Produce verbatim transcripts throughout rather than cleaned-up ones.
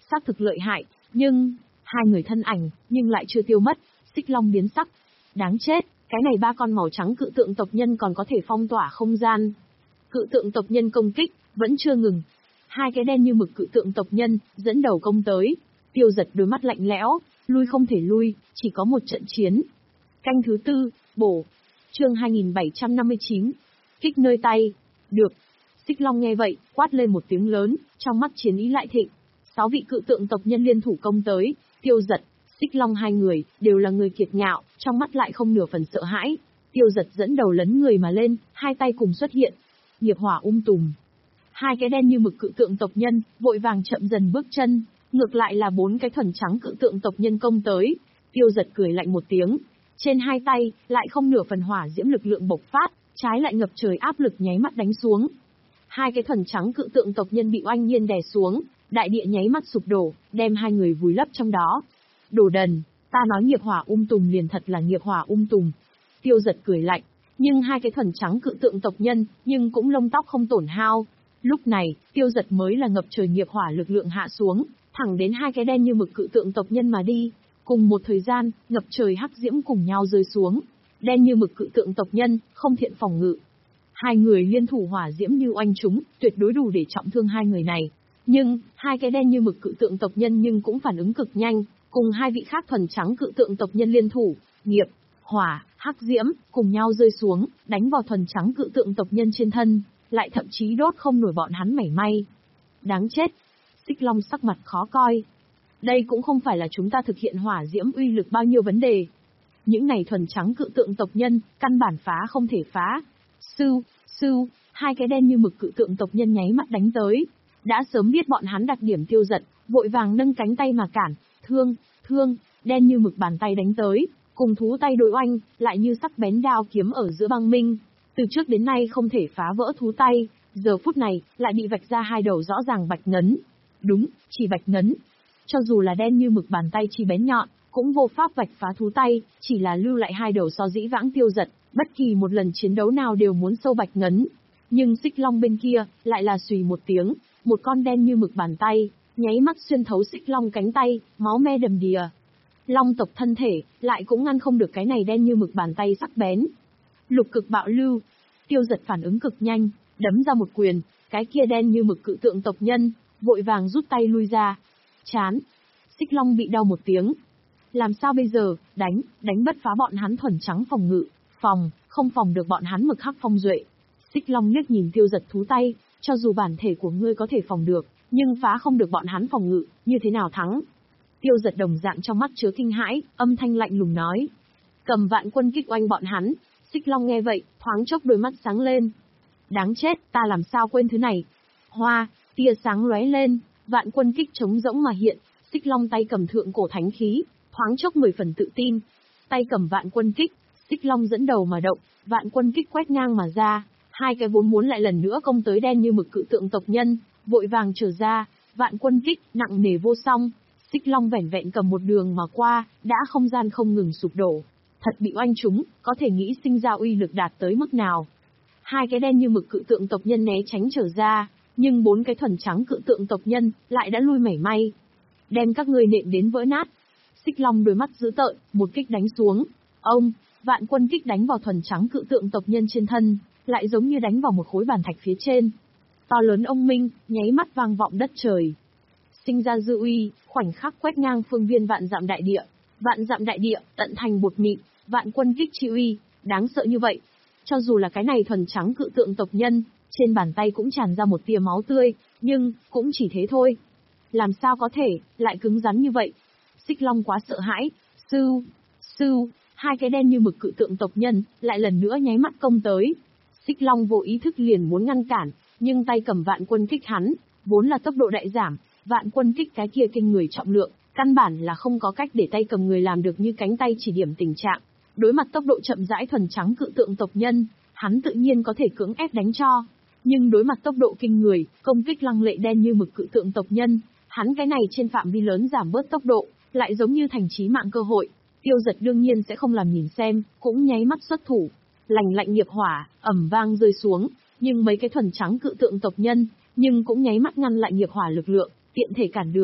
xác thực lợi hại, nhưng, hai người thân ảnh, nhưng lại chưa tiêu mất, Xích Long biến sắc. Đáng chết, cái này ba con màu trắng cự tượng tộc nhân còn có thể phong tỏa không gian. Cự tượng tộc nhân công kích, vẫn chưa ngừng. Hai cái đen như mực cự tượng tộc nhân, dẫn đầu công tới. Tiêu Giật đôi mắt lạnh lẽo, lui không thể lui, chỉ có một trận chiến. Canh thứ tư, bổ. Chương hai nghìn bảy trăm năm mươi chín. Kích nơi tay. Được. Xích Long nghe vậy, quát lên một tiếng lớn, trong mắt chiến ý lại thịnh. Sáu vị cự tượng tộc nhân liên thủ công tới, Tiêu Giật, Xích Long hai người, đều là người kiệt ngạo, trong mắt lại không nửa phần sợ hãi. Tiêu Giật dẫn đầu lấn người mà lên, hai tay cùng xuất hiện. Nghiệp hỏa um tùm. Hai cái đen như mực cự tượng tộc nhân, vội vàng chậm dần bước chân, ngược lại là bốn cái thuần trắng cự tượng tộc nhân công tới. Tiêu Giật cười lạnh một tiếng, trên hai tay, lại không nửa phần hỏa diễm lực lượng bộc phát, trái lại ngập trời áp lực nháy mắt đánh xuống. Hai cái thuần trắng cự tượng tộc nhân bị oanh nhiên đè xuống, đại địa nháy mắt sụp đổ, đem hai người vùi lấp trong đó. Đồ đần, ta nói nghiệp hỏa um tùm liền thật là nghiệp hỏa um tùm. Tiêu Giật cười lạnh, nhưng hai cái thuần trắng cự tượng tộc nhân, nhưng cũng lông tóc không tổn hao. Lúc này, Tiêu Giật mới là ngập trời nghiệp hỏa lực lượng hạ xuống, thẳng đến hai cái đen như mực cự tượng tộc nhân mà đi. Cùng một thời gian, ngập trời hắc diễm cùng nhau rơi xuống. Đen như mực cự tượng tộc nhân, không thiện phòng ngự. Hai người liên thủ hỏa diễm như oanh chúng, tuyệt đối đủ để trọng thương hai người này. Nhưng, hai cái đen như mực cự tượng tộc nhân nhưng cũng phản ứng cực nhanh, cùng hai vị khác thuần trắng cự tượng tộc nhân liên thủ, nghiệp, hỏa, hắc diễm, cùng nhau rơi xuống, đánh vào thuần trắng cự tượng tộc nhân trên thân, lại thậm chí đốt không nổi bọn hắn mảy may. Đáng chết! Xích Long sắc mặt khó coi. Đây cũng không phải là chúng ta thực hiện hỏa diễm uy lực bao nhiêu vấn đề. Những này thuần trắng cự tượng tộc nhân, căn bản phá không thể phá. Sưu, sưu, hai cái đen như mực cự tượng tộc nhân nháy mắt đánh tới. Đã sớm biết bọn hắn đặc điểm Tiêu Giật, vội vàng nâng cánh tay mà cản. Thương, thương, đen như mực bàn tay đánh tới, cùng thú tay đối oanh, lại như sắc bén đao kiếm ở giữa băng minh. Từ trước đến nay không thể phá vỡ thú tay, giờ phút này, lại bị vạch ra hai đầu rõ ràng vạch ngấn. Đúng, chỉ vạch ngấn. Cho dù là đen như mực bàn tay chi bén nhọn, cũng vô pháp vạch phá thú tay, chỉ là lưu lại hai đầu so dĩ vãng Tiêu Giật, bất kỳ một lần chiến đấu nào đều muốn sâu vạch ngấn. Nhưng Xích Long bên kia, lại là xùy một tiếng, một con đen như mực bàn tay, nháy mắt xuyên thấu Xích Long cánh tay, máu me đầm đìa. Long tộc thân thể, lại cũng ngăn không được cái này đen như mực bàn tay sắc bén. Lục cực bạo lưu, Tiêu Giật phản ứng cực nhanh, đấm ra một quyền, cái kia đen như mực cự tượng tộc nhân, vội vàng rút tay lui ra. Chán. Xích Long bị đau một tiếng. Làm sao bây giờ, đánh, đánh bất phá bọn hắn thuần trắng phòng ngự, phòng, không phòng được bọn hắn mực hắc phong duệ. Xích Long liếc nhìn Tiêu Giật thú tay, cho dù bản thể của ngươi có thể phòng được, nhưng phá không được bọn hắn phòng ngự, như thế nào thắng? Tiêu Giật đồng dạng trong mắt chứa kinh hãi, âm thanh lạnh lùng nói. Cầm vạn quân kích oanh bọn hắn. Xích Long nghe vậy, thoáng chốc đôi mắt sáng lên. Đáng chết, ta làm sao quên thứ này? Hoa, tia sáng lóe lên, vạn quân kích trống rỗng mà hiện, Xích Long tay cầm thượng cổ thánh khí, thoáng chốc mười phần tự tin. Tay cầm vạn quân kích, Xích Long dẫn đầu mà động, vạn quân kích quét ngang mà ra, hai cái vốn muốn lại lần nữa công tới đen như mực cự tượng tộc nhân, vội vàng trở ra, vạn quân kích nặng nề vô song. Xích Long vẻn vẹn cầm một đường mà qua, đã không gian không ngừng sụp đổ. Thật bị oanh trúng, có thể nghĩ sinh ra uy lực đạt tới mức nào. Hai cái đen như mực cự tượng tộc nhân né tránh trở ra, nhưng bốn cái thuần trắng cự tượng tộc nhân lại đã lui mảy may. Đem các ngươi nện đến vỡ nát. Xích Long đôi mắt dữ tợn, một kích đánh xuống. Ông, vạn quân kích đánh vào thuần trắng cự tượng tộc nhân trên thân, lại giống như đánh vào một khối bàn thạch phía trên. To lớn ông minh, nháy mắt vang vọng đất trời. Sinh ra dư uy, khoảnh khắc quét ngang phương viên vạn dặm đại địa. Vạn dặm đại địa, tận thành bột mịn, vạn quân kích chi uy, đáng sợ như vậy. Cho dù là cái này thuần trắng cự tượng tộc nhân, trên bàn tay cũng tràn ra một tia máu tươi, nhưng, cũng chỉ thế thôi. Làm sao có thể, lại cứng rắn như vậy? Xích Long quá sợ hãi, sưu, sưu, hai cái đen như mực cự tượng tộc nhân, lại lần nữa nháy mắt công tới. Xích Long vô ý thức liền muốn ngăn cản, nhưng tay cầm vạn quân kích hắn, vốn là tốc độ đại giảm, vạn quân kích cái kia kinh người trọng lượng, căn bản là không có cách để tay cầm người làm được như cánh tay chỉ điểm tình trạng. Đối mặt tốc độ chậm rãi thuần trắng cự tượng tộc nhân, hắn tự nhiên có thể cưỡng ép đánh cho. Nhưng đối mặt tốc độ kinh người, công kích lăng lệ đen như mực cự tượng tộc nhân, hắn cái này trên phạm vi lớn giảm bớt tốc độ, lại giống như thành chí mạng cơ hội. Tiêu Giật đương nhiên sẽ không làm nhìn xem, cũng nháy mắt xuất thủ. Lành lạnh nghiệp hỏa, ầm vang rơi xuống, nhưng mấy cái thuần trắng cự tượng tộc nhân, nhưng cũng nháy mắt ngăn lại nghiệp hỏa lực lượng, tiện thể cản đường.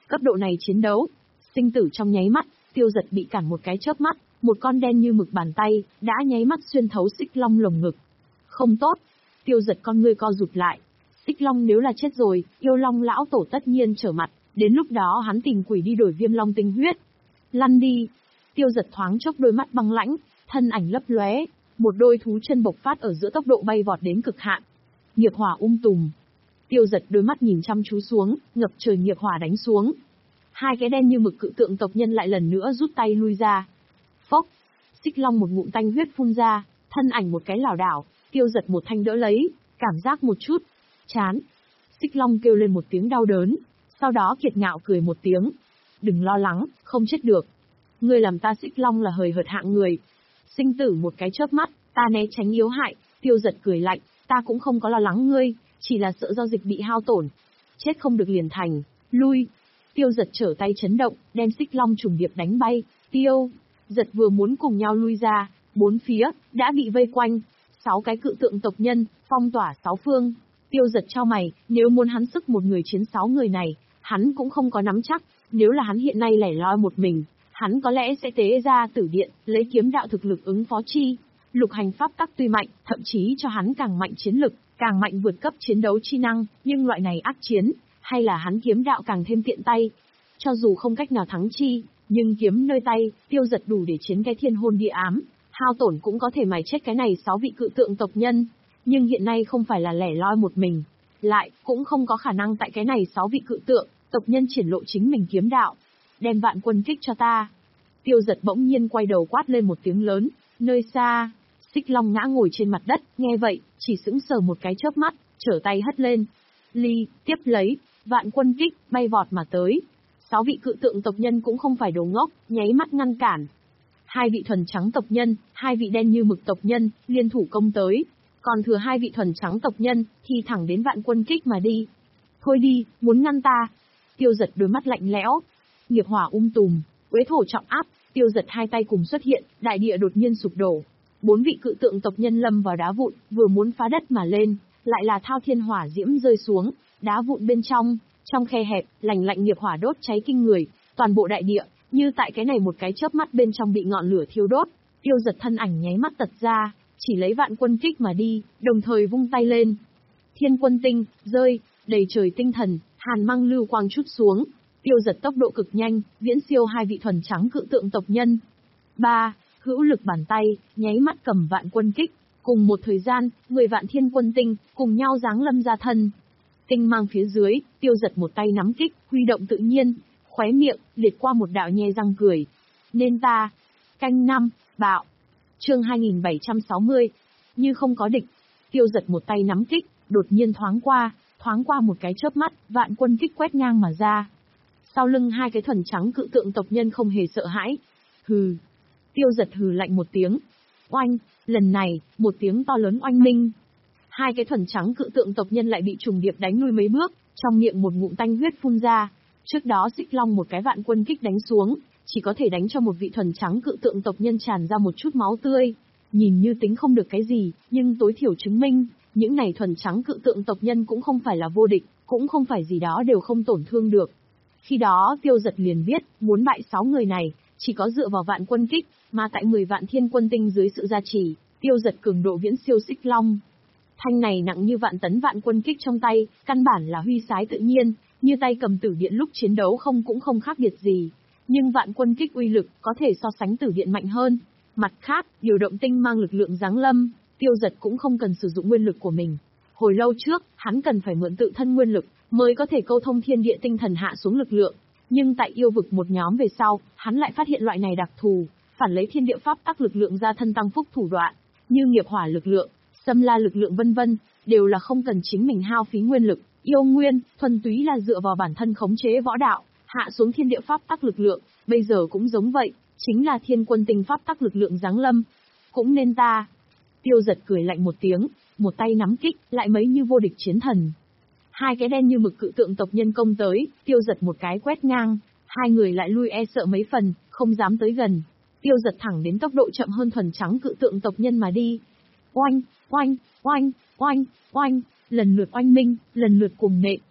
Cấp độ này chiến đấu, sinh tử trong nháy mắt, Tiêu Dật bị cản một cái chớp mắt, một con đen như mực bàn tay, đã nháy mắt xuyên thấu Xích Long lồng ngực. Không tốt, Tiêu Dật con ngươi co rụt lại. Xích Long nếu là chết rồi, yêu Long lão tổ tất nhiên trở mặt, đến lúc đó hắn tìm quỷ đi đổi Viêm Long tinh huyết. Lăn đi. Tiêu Dật thoáng chốc đôi mắt băng lãnh, thân ảnh lấp lóe, một đôi thú chân bộc phát ở giữa tốc độ bay vọt đến cực hạn. Nghiệp hỏa um tùm. Tiêu Dật đôi mắt nhìn chăm chú xuống, ngập trời nghiệp hỏa đánh xuống. Hai cái đen như mực cự tượng tộc nhân lại lần nữa rút tay lui ra. Phốc. Xích Long một ngụm tanh huyết phun ra, thân ảnh một cái lảo đảo, Tiêu Dật một thanh đỡ lấy, cảm giác một chút. Chán. Xích Long kêu lên một tiếng đau đớn, sau đó kiệt ngạo cười một tiếng. Đừng lo lắng, không chết được. Ngươi làm ta Xích Long là hời hợt hạng người. Sinh tử một cái chớp mắt, ta né tránh yếu hại. Tiêu Dật cười lạnh, ta cũng không có lo lắng ngươi, chỉ là sợ giao dịch bị hao tổn. Chết không được liền thành, lui. Tiêu Dật trở tay chấn động, đem Xích Long trùng điệp đánh bay. Tiêu Dật vừa muốn cùng nhau lui ra, bốn phía đã bị vây quanh, sáu cái cự tượng tộc nhân phong tỏa sáu phương. Tiêu Dật chau mày, nếu muốn hắn sức một người chiến sáu người này, hắn cũng không có nắm chắc. Nếu là hắn hiện nay lẻ loi một mình, hắn có lẽ sẽ tế ra tử điện, lấy kiếm đạo thực lực ứng phó chi. Lục hành pháp tắc tuy mạnh, thậm chí cho hắn càng mạnh chiến lực, càng mạnh vượt cấp chiến đấu chi năng, nhưng loại này ác chiến, hay là hắn kiếm đạo càng thêm tiện tay. Cho dù không cách nào thắng chi, nhưng kiếm nơi tay, Tiêu Dật đủ để chiến cái thiên hôn địa ám, hao tổn cũng có thể mài chết cái này sáu vị cự tượng tộc nhân. Nhưng hiện nay không phải là lẻ loi một mình, lại cũng không có khả năng tại cái này sáu vị cự tượng tộc nhân triển lộ chính mình kiếm đạo. Đem vạn quân kích cho ta. Tiêu Dật bỗng nhiên quay đầu quát lên một tiếng lớn, nơi xa, Xích Long ngã ngồi trên mặt đất, nghe vậy, chỉ sững sờ một cái chớp mắt, trở tay hất lên. Ly, tiếp lấy, vạn quân kích, bay vọt mà tới. Sáu vị cự tượng tộc nhân cũng không phải đồ ngốc, nháy mắt ngăn cản. Hai vị thuần trắng tộc nhân, hai vị đen như mực tộc nhân, liên thủ công tới. Còn thừa hai vị thuần trắng tộc nhân, thì thẳng đến vạn quân kích mà đi. Thôi đi, muốn ngăn ta. Tiêu Dật đôi mắt lạnh lẽo. Nghiệp hỏa um tùm, uế thổ trọng áp, Tiêu Dật hai tay cùng xuất hiện, đại địa đột nhiên sụp đổ. Bốn vị cự tượng tộc nhân lâm vào đá vụn, vừa muốn phá đất mà lên, lại là thao thiên hỏa diễm rơi xuống, đá vụn bên trong, trong khe hẹp, lành lạnh nghiệp hỏa đốt cháy kinh người, toàn bộ đại địa, như tại cái này một cái chớp mắt bên trong bị ngọn lửa thiêu đốt. Tiêu Dật thân ảnh nháy mắt tật ra, chỉ lấy vạn quân kích mà đi, đồng thời vung tay lên. Thiên quân tinh, rơi, đầy trời tinh thần, hàn mang lưu quang chút xuống. Tiêu Dật tốc độ cực nhanh, viễn siêu hai vị thuần trắng cự tượng tộc nhân. Ba, hữu lực bàn tay, nháy mắt cầm vạn quân kích, cùng một thời gian, mười vạn thiên quân tinh, cùng nhau giáng lâm ra thân. Tinh mang phía dưới, Tiêu Dật một tay nắm kích, huy động tự nhiên, khóe miệng, liệt qua một đạo nhe răng cười. Nên ta, canh năm, bạo. Chương hai nghìn bảy trăm sáu mươi, như không có địch. Tiêu Dật một tay nắm kích, đột nhiên thoáng qua, thoáng qua một cái chớp mắt, vạn quân kích quét ngang mà ra. Sau lưng hai cái thuần trắng cự tượng tộc nhân không hề sợ hãi. Hừ. Tiêu Dật hừ lạnh một tiếng. Oanh, lần này, một tiếng to lớn oanh minh. Hai cái thuần trắng cự tượng tộc nhân lại bị trùng điệp đánh lui mấy bước, trong miệng một ngụm tanh huyết phun ra. Trước đó Xích Long một cái vạn quân kích đánh xuống, chỉ có thể đánh cho một vị thuần trắng cự tượng tộc nhân tràn ra một chút máu tươi. Nhìn như tính không được cái gì, nhưng tối thiểu chứng minh, những này thuần trắng cự tượng tộc nhân cũng không phải là vô địch, cũng không phải gì đó đều không tổn thương được. Khi đó Tiêu Dật liền biết, muốn bại sáu người này, chỉ có dựa vào vạn quân kích, mà tại mười vạn thiên quân tinh dưới sự gia trì, Tiêu Dật cường độ viễn siêu Xích Long. Thanh này nặng như vạn tấn vạn quân kích trong tay, căn bản là huy sái tự nhiên, như tay cầm tử điện lúc chiến đấu không cũng không khác biệt gì. Nhưng vạn quân kích uy lực có thể so sánh tử điện mạnh hơn. Mặt khác, điều động tinh mang lực lượng giáng lâm, Tiêu Dật cũng không cần sử dụng nguyên lực của mình. Hồi lâu trước, hắn cần phải mượn tự thân nguyên lực, mới có thể câu thông thiên địa tinh thần hạ xuống lực lượng. Nhưng tại yêu vực một nhóm về sau, hắn lại phát hiện loại này đặc thù, phản lấy thiên địa pháp tắc lực lượng ra thân tăng phúc thủ đoạn, như nghiệp hỏa lực lượng, xâm la lực lượng vân vân, đều là không cần chính mình hao phí nguyên lực, yêu nguyên, thuần túy là dựa vào bản thân khống chế võ đạo, hạ xuống thiên địa pháp tắc lực lượng, bây giờ cũng giống vậy, chính là thiên quân tinh pháp tắc lực lượng giáng lâm. Cũng nên ta. Tiêu Dật cười lạnh một tiếng, một tay nắm kích, lại mấy như vô địch chiến thần. Hai cái đen như mực cự tượng tộc nhân công tới, Tiêu Dật một cái quét ngang, hai người lại lui e sợ mấy phần, không dám tới gần. Tiêu Dật thẳng đến tốc độ chậm hơn thuần trắng cự tượng tộc nhân mà đi. Oanh, oanh, oanh, oanh, oanh, lần lượt oanh minh, lần lượt cùng nện.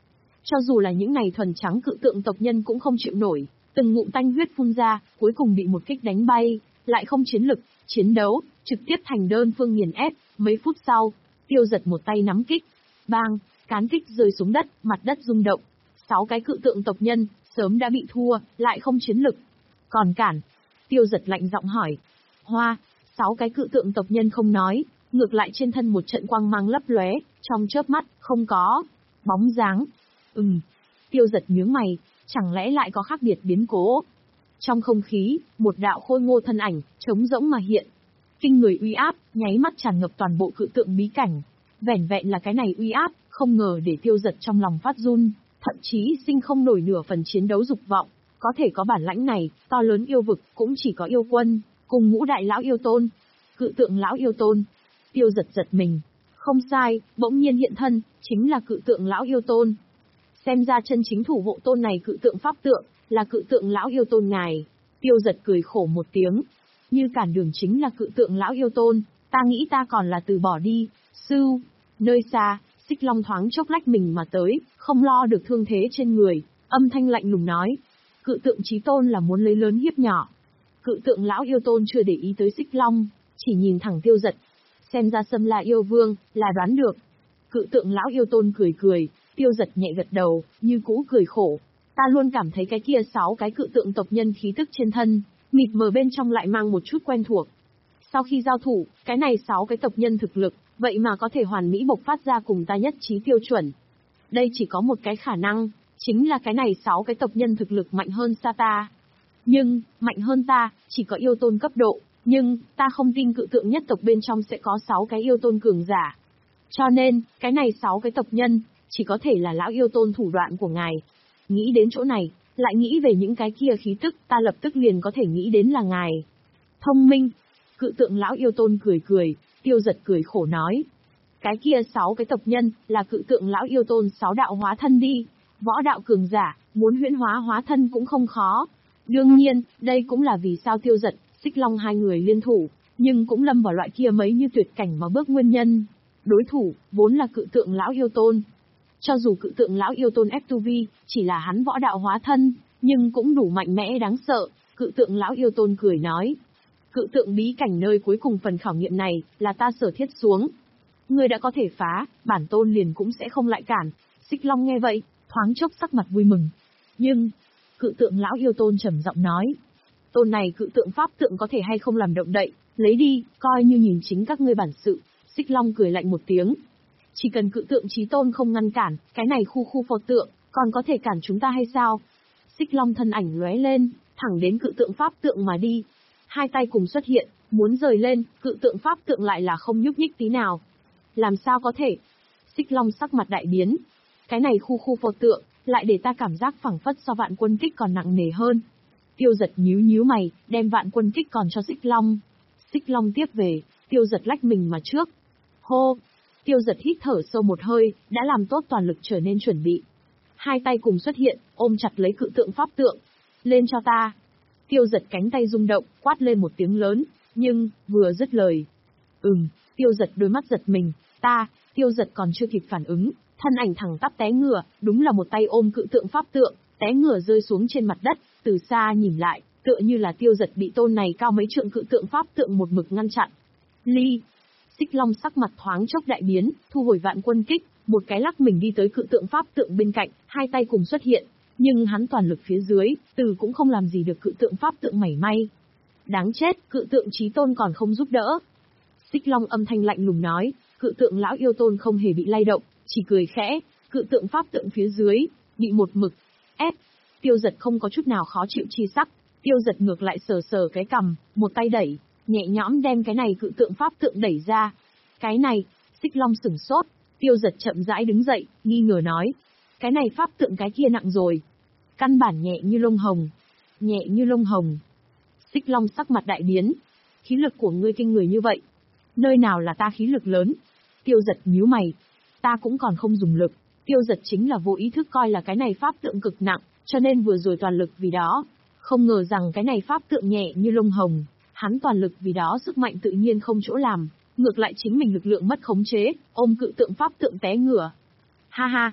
Cho dù là những này thuần trắng cự tượng tộc nhân cũng không chịu nổi, từng ngụm tanh huyết phun ra, cuối cùng bị một kích đánh bay, lại không chiến lực, chiến đấu, trực tiếp thành đơn phương nghiền ép. Mấy phút sau, Tiêu Giật một tay nắm kích, bang, cán kích rơi xuống đất, mặt đất rung động. Sáu cái cự tượng tộc nhân, sớm đã bị thua, lại không chiến lực. Còn cản, Tiêu Giật lạnh giọng hỏi. Hoa, sáu cái cự tượng tộc nhân không nói, ngược lại trên thân một trận quang mang lấp lóe, trong chớp mắt, không có bóng dáng. Ừm, Tiêu Giật nhướng mày, chẳng lẽ lại có khác biệt biến cố? Trong không khí, một đạo khôi ngô thân ảnh, trống rỗng mà hiện. Kinh người uy áp, nháy mắt tràn ngập toàn bộ cự tượng bí cảnh. Vẻn vẹn là cái này uy áp, không ngờ để Tiêu Giật trong lòng phát run, thậm chí sinh không nổi nửa phần chiến đấu dục vọng. Có thể có bản lãnh này, to lớn yêu vực, cũng chỉ có yêu quân, cùng ngũ đại lão yêu tôn. Cự tượng lão yêu tôn. Tiêu Giật giật mình. Không sai, bỗng nhiên hiện thân, chính là cự tượng lão yêu tôn. Xem ra chân chính thủ hộ tôn này cự tượng pháp tượng, là cự tượng lão yêu tôn ngài. Tiêu Giật cười khổ một tiếng. Như cản đường chính là cự tượng lão yêu tôn, ta nghĩ ta còn là từ bỏ đi. Sưu, nơi xa, Xích Long thoáng chốc lách mình mà tới, không lo được thương thế trên người, âm thanh lạnh lùng nói. Cự tượng chí tôn là muốn lấy lớn hiếp nhỏ. Cự tượng lão yêu tôn chưa để ý tới Xích Long, chỉ nhìn thẳng Tiêu Giật. Xem ra Sâm La yêu vương, là đoán được. Cự tượng lão yêu tôn cười cười, Tiêu Giật nhẹ gật đầu, như cũ cười khổ. Ta luôn cảm thấy cái kia sáu cái cự tượng tộc nhân khí tức trên thân, mịt mờ bên trong lại mang một chút quen thuộc. Sau khi giao thủ, cái này sáu cái tộc nhân thực lực, vậy mà có thể hoàn mỹ bộc phát ra cùng ta nhất trí tiêu chuẩn. Đây chỉ có một cái khả năng, chính là cái này sáu cái tộc nhân thực lực mạnh hơn xa ta. Nhưng, mạnh hơn ta, chỉ có yêu tôn cấp độ, nhưng, ta không tin cự tượng nhất tộc bên trong sẽ có sáu cái yêu tôn cường giả. Cho nên, cái này sáu cái tộc nhân, chỉ có thể là lão yêu tôn thủ đoạn của ngài. Nghĩ đến chỗ này, lại nghĩ về những cái kia khí tức, ta lập tức liền có thể nghĩ đến là ngài. Thông minh. Cự tượng lão yêu tôn cười cười, Tiêu Giật cười khổ nói. Cái kia sáu cái tộc nhân, là cự tượng lão yêu tôn sáu đạo hóa thân đi. Võ đạo cường giả, muốn huyễn hóa hóa thân cũng không khó. Đương nhiên, đây cũng là vì sao Tiêu Giật, Xích Long hai người liên thủ, nhưng cũng lâm vào loại kia mấy như tuyệt cảnh mà bước nguyên nhân. Đối thủ, vốn là cự tượng lão yêu tôn. Cho dù cự tượng lão yêu tôn ép tu vi, chỉ là hắn võ đạo hóa thân, nhưng cũng đủ mạnh mẽ đáng sợ, cự tượng lão yêu tôn cười nói. Cự tượng bí cảnh nơi cuối cùng phần khảo nghiệm này, là ta sở thiết xuống. Ngươi đã có thể phá, bản tôn liền cũng sẽ không lại cản. Xích Long nghe vậy, thoáng chốc sắc mặt vui mừng. Nhưng, cự tượng lão yêu tôn trầm giọng nói. Tôn này cự tượng pháp tượng có thể hay không làm động đậy, lấy đi, coi như nhìn chính các ngươi bản sự. Xích Long cười lạnh một tiếng. Chỉ cần cự tượng chí tôn không ngăn cản, cái này khu khu phật tượng, còn có thể cản chúng ta hay sao? Xích Long thân ảnh lóe lên, thẳng đến cự tượng pháp tượng mà đi. Hai tay cùng xuất hiện, muốn rời lên, cự tượng pháp tượng lại là không nhúc nhích tí nào. Làm sao có thể? Xích Long sắc mặt đại biến. Cái này khu khu phật tượng, lại để ta cảm giác phẳng phất so vạn quân kích còn nặng nề hơn. Tiêu Giật nhíu nhíu mày, đem vạn quân kích còn cho Xích Long. Xích Long tiếp về, Tiêu Giật lách mình mà trước. Hô! Tiêu Giật hít thở sâu một hơi, đã làm tốt toàn lực trở nên chuẩn bị. Hai tay cùng xuất hiện, ôm chặt lấy cự tượng pháp tượng. Lên cho ta! Tiêu Giật cánh tay rung động, quát lên một tiếng lớn, nhưng, vừa dứt lời. Ừm, Tiêu Giật đôi mắt giật mình, ta, Tiêu Giật còn chưa kịp phản ứng, thân ảnh thẳng tắp té ngửa, đúng là một tay ôm cự tượng pháp tượng, té ngửa rơi xuống trên mặt đất, từ xa nhìn lại, tựa như là Tiêu Giật bị tôn này cao mấy trượng cự tượng pháp tượng một mực ngăn chặn. Ly! Xích Long sắc mặt thoáng chốc đại biến, thu hồi vạn quân kích, một cái lắc mình đi tới cự tượng pháp tượng bên cạnh, hai tay cùng xuất hiện, nhưng hắn toàn lực phía dưới, từ cũng không làm gì được cự tượng pháp tượng mảy may. Đáng chết, cự tượng chí tôn còn không giúp đỡ. Xích Long âm thanh lạnh lùng nói, cự tượng lão yêu tôn không hề bị lay động, chỉ cười khẽ, cự tượng pháp tượng phía dưới, bị một mực ép. Tiêu Giật không có chút nào khó chịu chi sắc, Tiêu Giật ngược lại sờ sờ cái cằm, một tay đẩy, nhẹ nhõm đem cái này cự tượng pháp tượng đẩy ra. Cái này, Xích Long sửng sốt, Tiêu Giật chậm rãi đứng dậy, nghi ngờ nói. Cái này pháp tượng cái kia nặng rồi. Căn bản nhẹ như lông hồng. Nhẹ như lông hồng. Xích Long sắc mặt đại biến. Khí lực của ngươi kinh người như vậy. Nơi nào là ta khí lực lớn? Tiêu Giật nhíu mày. Ta cũng còn không dùng lực. Tiêu Giật chính là vô ý thức coi là cái này pháp tượng cực nặng, cho nên vừa rồi toàn lực vì đó. Không ngờ rằng cái này pháp tượng nhẹ như lông hồng. Hắn toàn lực vì đó sức mạnh tự nhiên không chỗ làm, ngược lại chính mình lực lượng mất khống chế, ôm cự tượng pháp tượng té ngửa. Ha ha!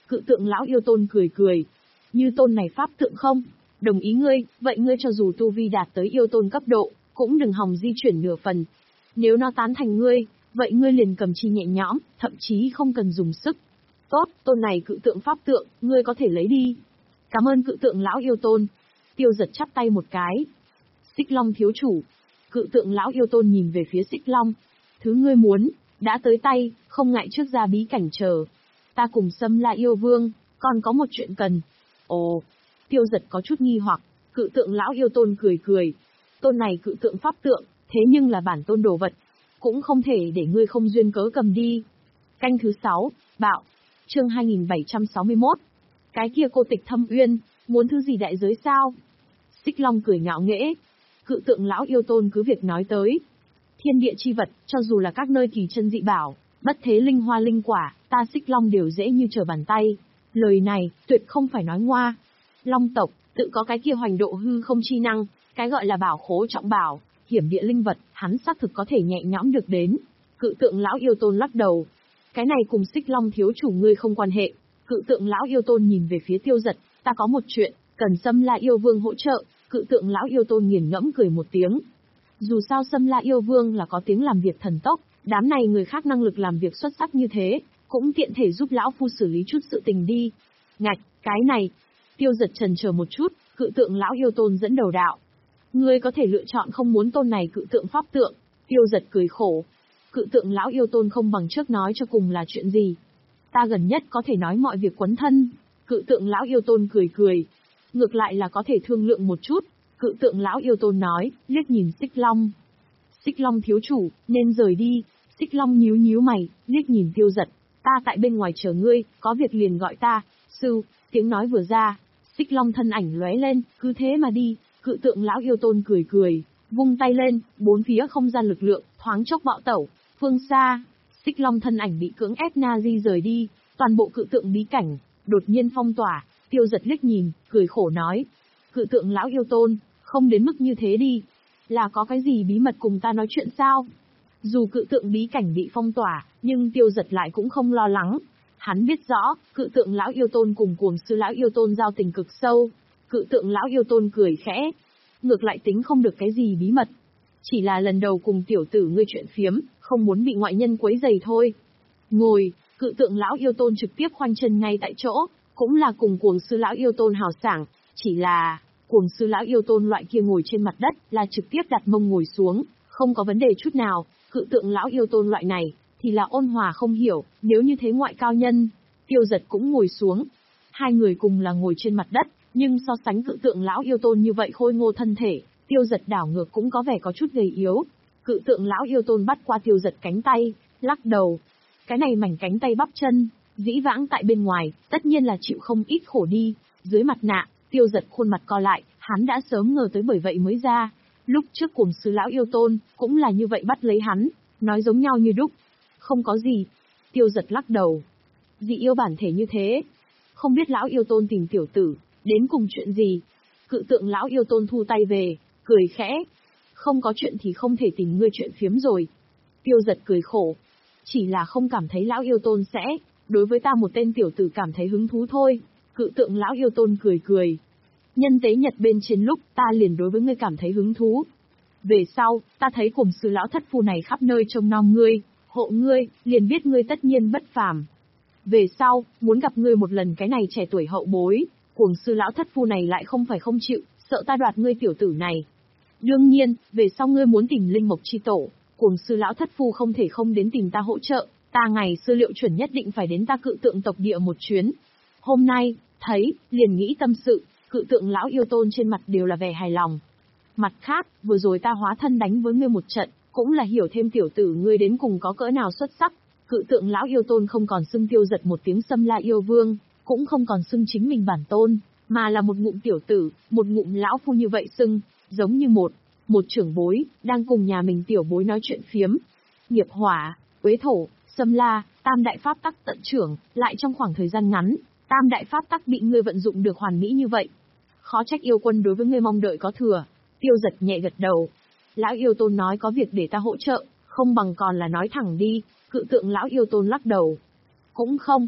Cự tượng lão yêu tôn cười cười. Như tôn này pháp tượng không? Đồng ý ngươi, vậy ngươi cho dù tu vi đạt tới yêu tôn cấp độ, cũng đừng hòng di chuyển nửa phần. Nếu nó tán thành ngươi, vậy ngươi liền cầm chi nhẹ nhõm, thậm chí không cần dùng sức. Tốt, tôn này cự tượng pháp tượng, ngươi có thể lấy đi. Cảm ơn cự tượng lão yêu tôn. Tiêu Giật chắp tay một cái. Xích Long thiếu chủ. Cự tượng lão yêu tôn nhìn về phía Xích Long. Thứ ngươi muốn, đã tới tay, không ngại trước ra bí cảnh chờ. Ta cùng Sâm La yêu vương, còn có một chuyện cần. Ồ, Tiêu Giật có chút nghi hoặc, cự tượng lão yêu tôn cười cười. Tôn này cự tượng pháp tượng, thế nhưng là bản tôn đồ vật. Cũng không thể để ngươi không duyên cớ cầm đi. Canh thứ sáu, bạo. Chương hai nghìn bảy trăm sáu mươi mốt. Cái kia cô tịch thâm uyên, muốn thứ gì đại giới sao? Xích Long cười ngạo nghễ. Cự tượng lão yêu tôn cứ việc nói tới. Thiên địa chi vật, cho dù là các nơi kỳ chân dị bảo, bất thế linh hoa linh quả, ta Xích Long đều dễ như trở bàn tay. Lời này, tuyệt không phải nói ngoa. Long tộc, tự có cái kia hoành độ hư không chi năng, cái gọi là bảo khố trọng bảo, hiểm địa linh vật, hắn xác thực có thể nhẹ nhõm được đến. Cự tượng lão yêu tôn lắc đầu. Cái này cùng Xích Long thiếu chủ ngươi không quan hệ. Cự tượng lão yêu tôn nhìn về phía Tiêu Giật, ta có một chuyện, cần Sâm La yêu vương hỗ trợ. Cự tượng lão yêu tôn nghiền ngẫm cười một tiếng. Dù sao Sâm La yêu vương là có tiếng làm việc thần tốc, đám này người khác năng lực làm việc xuất sắc như thế, cũng tiện thể giúp lão phu xử lý chút sự tình đi. Ngạch, cái này. Tiêu Giật chần chờ một chút, cự tượng lão yêu tôn dẫn đầu đạo. Ngươi có thể lựa chọn không muốn tôn này cự tượng pháp tượng. Tiêu Giật cười khổ. Cự tượng lão yêu tôn không bằng trước nói cho cùng là chuyện gì. Ta gần nhất có thể nói mọi việc quấn thân. Cự tượng lão yêu tôn cười cười. Ngược lại là có thể thương lượng một chút. Cự tượng lão yêu tôn nói, liếc nhìn Xích Long. Xích Long thiếu chủ, nên rời đi. Xích Long nhíu nhíu mày, liếc nhìn Tiêu Giật. Ta tại bên ngoài chờ ngươi, có việc liền gọi ta. Sư, tiếng nói vừa ra, Xích Long thân ảnh lóe lên, cứ thế mà đi. Cự tượng lão yêu tôn cười cười, vung tay lên, bốn phía không gian lực lượng, thoáng chốc bạo tẩu. Phương xa, Xích Long thân ảnh bị cưỡng ép na di rời đi, toàn bộ cự tượng bí cảnh, đột nhiên phong tỏa. Tiêu Giật liếc nhìn, cười khổ nói. Cự tượng lão yêu tôn, không đến mức như thế đi. Là có cái gì bí mật cùng ta nói chuyện sao? Dù cự tượng bí cảnh bị phong tỏa, nhưng Tiêu Giật lại cũng không lo lắng. Hắn biết rõ, cự tượng lão yêu tôn cùng cuồng sư lão yêu tôn giao tình cực sâu. Cự tượng lão yêu tôn cười khẽ. Ngược lại tính không được cái gì bí mật. Chỉ là lần đầu cùng tiểu tử ngươi chuyện phiếm, không muốn bị ngoại nhân quấy rầy thôi. Ngồi, cự tượng lão yêu tôn trực tiếp khoanh chân ngay tại chỗ, cũng là cùng cuồng sư lão yêu tôn hào sảng, chỉ là, cuồng sư lão yêu tôn loại kia ngồi trên mặt đất là trực tiếp đặt mông ngồi xuống, không có vấn đề chút nào. Cự tượng lão yêu tôn loại này, thì là ôn hòa không hiểu, nếu như thế ngoại cao nhân. Tiêu Giật cũng ngồi xuống. Hai người cùng là ngồi trên mặt đất, nhưng so sánh cự tượng lão yêu tôn như vậy khôi ngô thân thể, Tiêu Giật đảo ngược cũng có vẻ có chút gầy yếu. Cự tượng lão yêu tôn bắt qua Tiêu Giật cánh tay, lắc đầu. Cái này mảnh cánh tay bắp chân, dĩ vãng tại bên ngoài, tất nhiên là chịu không ít khổ đi. Dưới mặt nạ, Tiêu Giật khuôn mặt co lại, hắn đã sớm ngờ tới bởi vậy mới ra. Lúc trước cuồng sư lão yêu tôn, cũng là như vậy bắt lấy hắn, nói giống nhau như đúc. Không có gì. Tiêu Giật lắc đầu. Dị yêu bản thể như thế. Không biết lão yêu tôn tìm tiểu tử, đến cùng chuyện gì? Cự tượng lão yêu tôn thu tay về, cười khẽ. Không có chuyện thì không thể tìm ngươi chuyện phiếm rồi. Tiêu Giật cười khổ. Chỉ là không cảm thấy lão yêu tôn sẽ, đối với ta một tên tiểu tử cảm thấy hứng thú thôi. Cự tượng lão yêu tôn cười cười. Nhân tế nhật bên trên lúc ta liền đối với ngươi cảm thấy hứng thú. Về sau, ta thấy cùng sư lão thất phu này khắp nơi trông nom ngươi, hộ ngươi, liền biết ngươi tất nhiên bất phàm. Về sau, muốn gặp ngươi một lần cái này trẻ tuổi hậu bối, cuồng sư lão thất phu này lại không phải không chịu, sợ ta đoạt ngươi tiểu tử này. Đương nhiên, về sau ngươi muốn tìm linh mộc chi tổ, cuồng sư lão thất phu không thể không đến tìm ta hỗ trợ, ta ngày xưa liệu chuẩn nhất định phải đến ta cự tượng tộc địa một chuyến. Hôm nay, thấy, liền nghĩ tâm sự, cự tượng lão yêu tôn trên mặt đều là vẻ hài lòng. Mặt khác, vừa rồi ta hóa thân đánh với ngươi một trận, cũng là hiểu thêm tiểu tử ngươi đến cùng có cỡ nào xuất sắc. Cự tượng lão yêu tôn không còn xưng Tiêu Giật một tiếng Sâm La yêu vương, cũng không còn xưng chính mình bản tôn, mà là một ngụm tiểu tử, một ngụm lão phu như vậy xưng, giống như một, một trưởng bối, đang cùng nhà mình tiểu bối nói chuyện phiếm. Nghiệp hỏa, uế thổ, Sâm La, tam đại pháp tắc tận trưởng, lại trong khoảng thời gian ngắn, tam đại pháp tắc bị ngươi vận dụng được hoàn mỹ như vậy. Khó trách yêu quân đối với ngươi mong đợi có thừa. Tiêu Giật nhẹ gật đầu. Lão yêu tôn nói có việc để ta hỗ trợ, không bằng còn là nói thẳng đi. Cự tượng lão yêu tôn lắc đầu. Cũng không.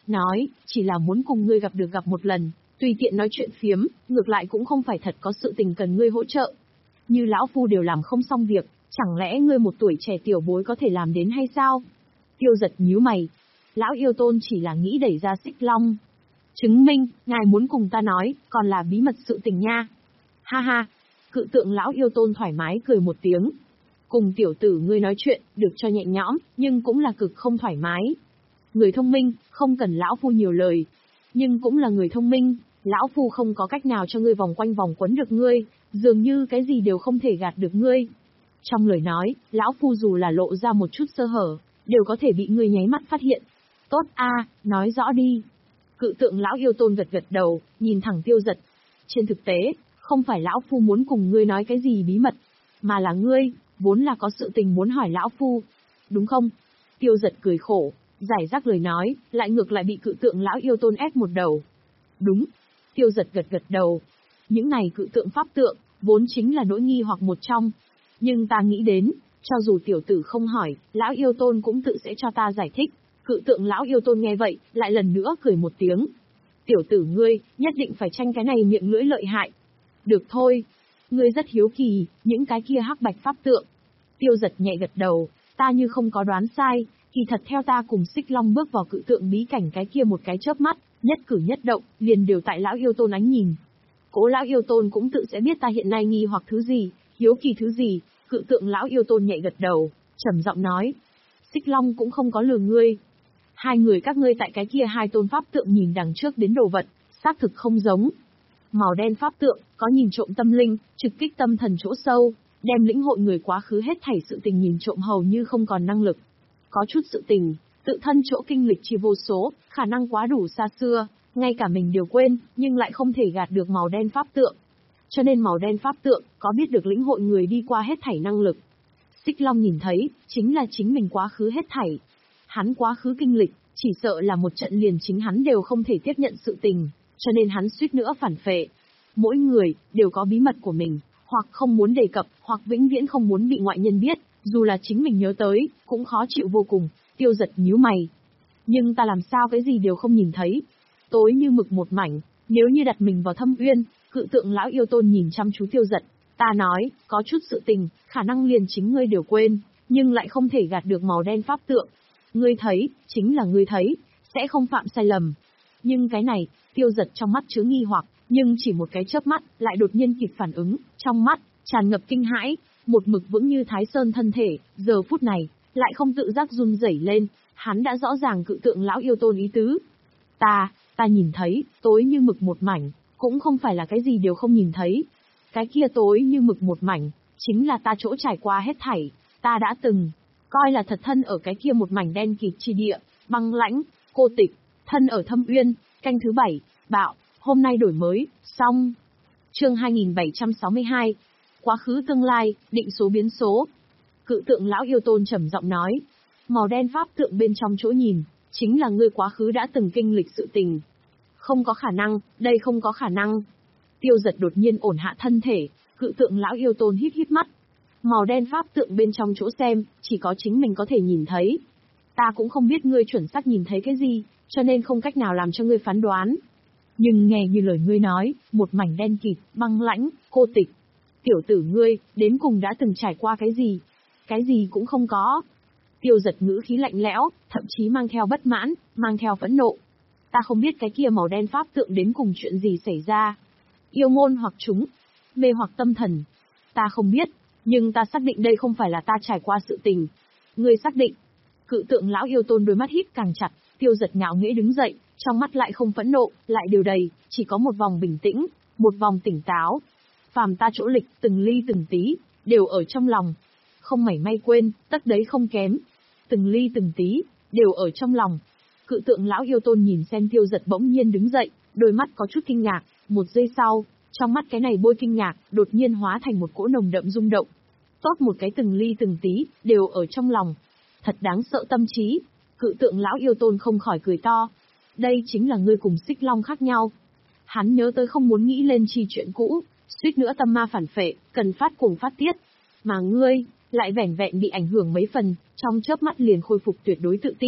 nói, chỉ là muốn cùng ngươi gặp được gặp một lần, tùy tiện nói chuyện phiếm, ngược lại cũng không phải thật có sự tình cần ngươi hỗ trợ. Như lão phu đều làm không xong việc, chẳng lẽ ngươi một tuổi trẻ tiểu bối có thể làm đến hay sao? Tiêu Giật nhíu mày. Lão yêu tôn chỉ là nghĩ đẩy ra Xích Long. Chứng minh, ngài muốn cùng ta nói, còn là bí mật sự tình nha. Ha ha, cự tượng lão yêu tôn thoải mái cười một tiếng. Cùng tiểu tử ngươi nói chuyện, được cho nhẹ nhõm, nhưng cũng là cực không thoải mái. Người thông minh, không cần lão phu nhiều lời. Nhưng cũng là người thông minh, lão phu không có cách nào cho ngươi vòng quanh vòng quấn được ngươi, dường như cái gì đều không thể gạt được ngươi. Trong lời nói, lão phu dù là lộ ra một chút sơ hở, đều có thể bị ngươi nháy mắt phát hiện. Tốt a, nói rõ đi. Cự tượng lão yêu tôn gật gật đầu, nhìn thẳng Tiêu Giật. Trên thực tế, không phải lão phu muốn cùng ngươi nói cái gì bí mật, mà là ngươi, vốn là có sự tình muốn hỏi lão phu. Đúng không? Tiêu Giật cười khổ, giải rác lời nói, lại ngược lại bị cự tượng lão yêu tôn ép một đầu. Đúng. Tiêu Giật gật gật đầu. Những này cự tượng pháp tượng, vốn chính là nỗi nghi hoặc một trong. Nhưng ta nghĩ đến, cho dù tiểu tử không hỏi, lão yêu tôn cũng tự sẽ cho ta giải thích. Cự tượng lão yêu tôn nghe vậy, lại lần nữa cười một tiếng. Tiểu tử ngươi, nhất định phải tranh cái này miệng lưỡi lợi hại. Được thôi. Ngươi rất hiếu kỳ, những cái kia hắc bạch pháp tượng. Tiêu Giật nhẹ gật đầu, ta như không có đoán sai, kỳ thật theo ta cùng Xích Long bước vào cự tượng bí cảnh cái kia một cái chớp mắt, nhất cử nhất động, liền đều tại lão yêu tôn ánh nhìn. Cố lão yêu tôn cũng tự sẽ biết ta hiện nay nghi hoặc thứ gì, hiếu kỳ thứ gì, cự tượng lão yêu tôn nhẹ gật đầu, trầm giọng nói. Xích Long cũng không có lừa ngươi. Hai người các ngươi tại cái kia hai tôn pháp tượng nhìn đằng trước đến đồ vật, xác thực không giống. Màu đen pháp tượng, có nhìn trộm tâm linh, trực kích tâm thần chỗ sâu, đem lĩnh hội người quá khứ hết thảy sự tình nhìn trộm hầu như không còn năng lực. Có chút sự tình, tự thân chỗ kinh lịch chi vô số, khả năng quá đủ xa xưa, ngay cả mình đều quên, nhưng lại không thể gạt được màu đen pháp tượng. Cho nên màu đen pháp tượng, có biết được lĩnh hội người đi qua hết thảy năng lực. Xích Long nhìn thấy, chính là chính mình quá khứ hết thảy. Hắn quá khứ kinh lịch, chỉ sợ là một trận liền chính hắn đều không thể tiếp nhận sự tình, cho nên hắn suýt nữa phản phệ. Mỗi người, đều có bí mật của mình, hoặc không muốn đề cập, hoặc vĩnh viễn không muốn bị ngoại nhân biết, dù là chính mình nhớ tới, cũng khó chịu vô cùng. Tiêu Giật nhíu mày. Nhưng ta làm sao cái gì đều không nhìn thấy. Tối như mực một mảnh, nếu như đặt mình vào thâm uyên, cự tượng lão yêu tôn nhìn chăm chú Tiêu Giật. Ta nói, có chút sự tình, khả năng liền chính ngươi đều quên, nhưng lại không thể gạt được màu đen pháp tượng. Ngươi thấy, chính là ngươi thấy, sẽ không phạm sai lầm. Nhưng cái này, Tiêu Giật trong mắt chứa nghi hoặc, nhưng chỉ một cái chớp mắt, lại đột nhiên kịp phản ứng, trong mắt, tràn ngập kinh hãi, một mực vững như Thái Sơn thân thể, giờ phút này, lại không tự giác run rẩy lên, hắn đã rõ ràng cự tượng lão yêu tôn ý tứ. Ta, ta nhìn thấy, tối như mực một mảnh, cũng không phải là cái gì đều không nhìn thấy. Cái kia tối như mực một mảnh, chính là ta chỗ trải qua hết thảy, ta đã từng, coi là thật thân ở cái kia một mảnh đen kịt chi địa, băng lãnh, cô tịch, thân ở thâm uyên, canh thứ bảy, bạo, hôm nay đổi mới, xong. Chương hai nghìn bảy trăm sáu mươi hai, quá khứ tương lai, định số biến số. Cự tượng lão yêu tôn trầm giọng nói, màu đen pháp tượng bên trong chỗ nhìn, chính là ngươi quá khứ đã từng kinh lịch sự tình. Không có khả năng, đây không có khả năng. Tiêu Giật đột nhiên ổn hạ thân thể, cự tượng lão yêu tôn híp híp mắt. Màu đen pháp tượng bên trong chỗ xem, chỉ có chính mình có thể nhìn thấy. Ta cũng không biết ngươi chuẩn xác nhìn thấy cái gì, cho nên không cách nào làm cho ngươi phán đoán. Nhưng nghe như lời ngươi nói, một mảnh đen kịt, băng lãnh, cô tịch. Tiểu tử ngươi, đến cùng đã từng trải qua cái gì? Cái gì cũng không có. Tiêu Giật ngữ khí lạnh lẽo, thậm chí mang theo bất mãn, mang theo phẫn nộ. Ta không biết cái kia màu đen pháp tượng đến cùng chuyện gì xảy ra. Yêu ngôn hoặc chúng, mê hoặc tâm thần. Ta không biết, nhưng ta xác định đây không phải là ta trải qua sự tình. Ngươi xác định. Cự tượng lão yêu tôn đôi mắt híp càng chặt, Tiêu Giật ngạo nghễ đứng dậy, trong mắt lại không phẫn nộ, lại điều đầy, chỉ có một vòng bình tĩnh, một vòng tỉnh táo. Phàm ta chỗ lịch, từng ly từng tí, đều ở trong lòng. Không mảy may quên, tất đấy không kém. Từng ly từng tí, đều ở trong lòng. Cự tượng lão yêu tôn nhìn xem Tiêu Giật bỗng nhiên đứng dậy, đôi mắt có chút kinh ngạc, một giây sau, trong mắt cái này bôi kinh ngạc, đột nhiên hóa thành một cỗ nồng đậm rung động. Tốt một cái từng ly từng tí, đều ở trong lòng. Thật đáng sợ tâm trí. Cự tượng lão yêu tôn không khỏi cười to. Đây chính là ngươi cùng Xích Long khác nhau. Hắn nhớ tới không muốn nghĩ lên chi chuyện cũ, suýt nữa tâm ma phản phệ, cần phát cuồng phát tiết. Mà ngươi, lại vẻn vẹn bị ảnh hưởng mấy phần, trong chớp mắt liền khôi phục tuyệt đối tự tin,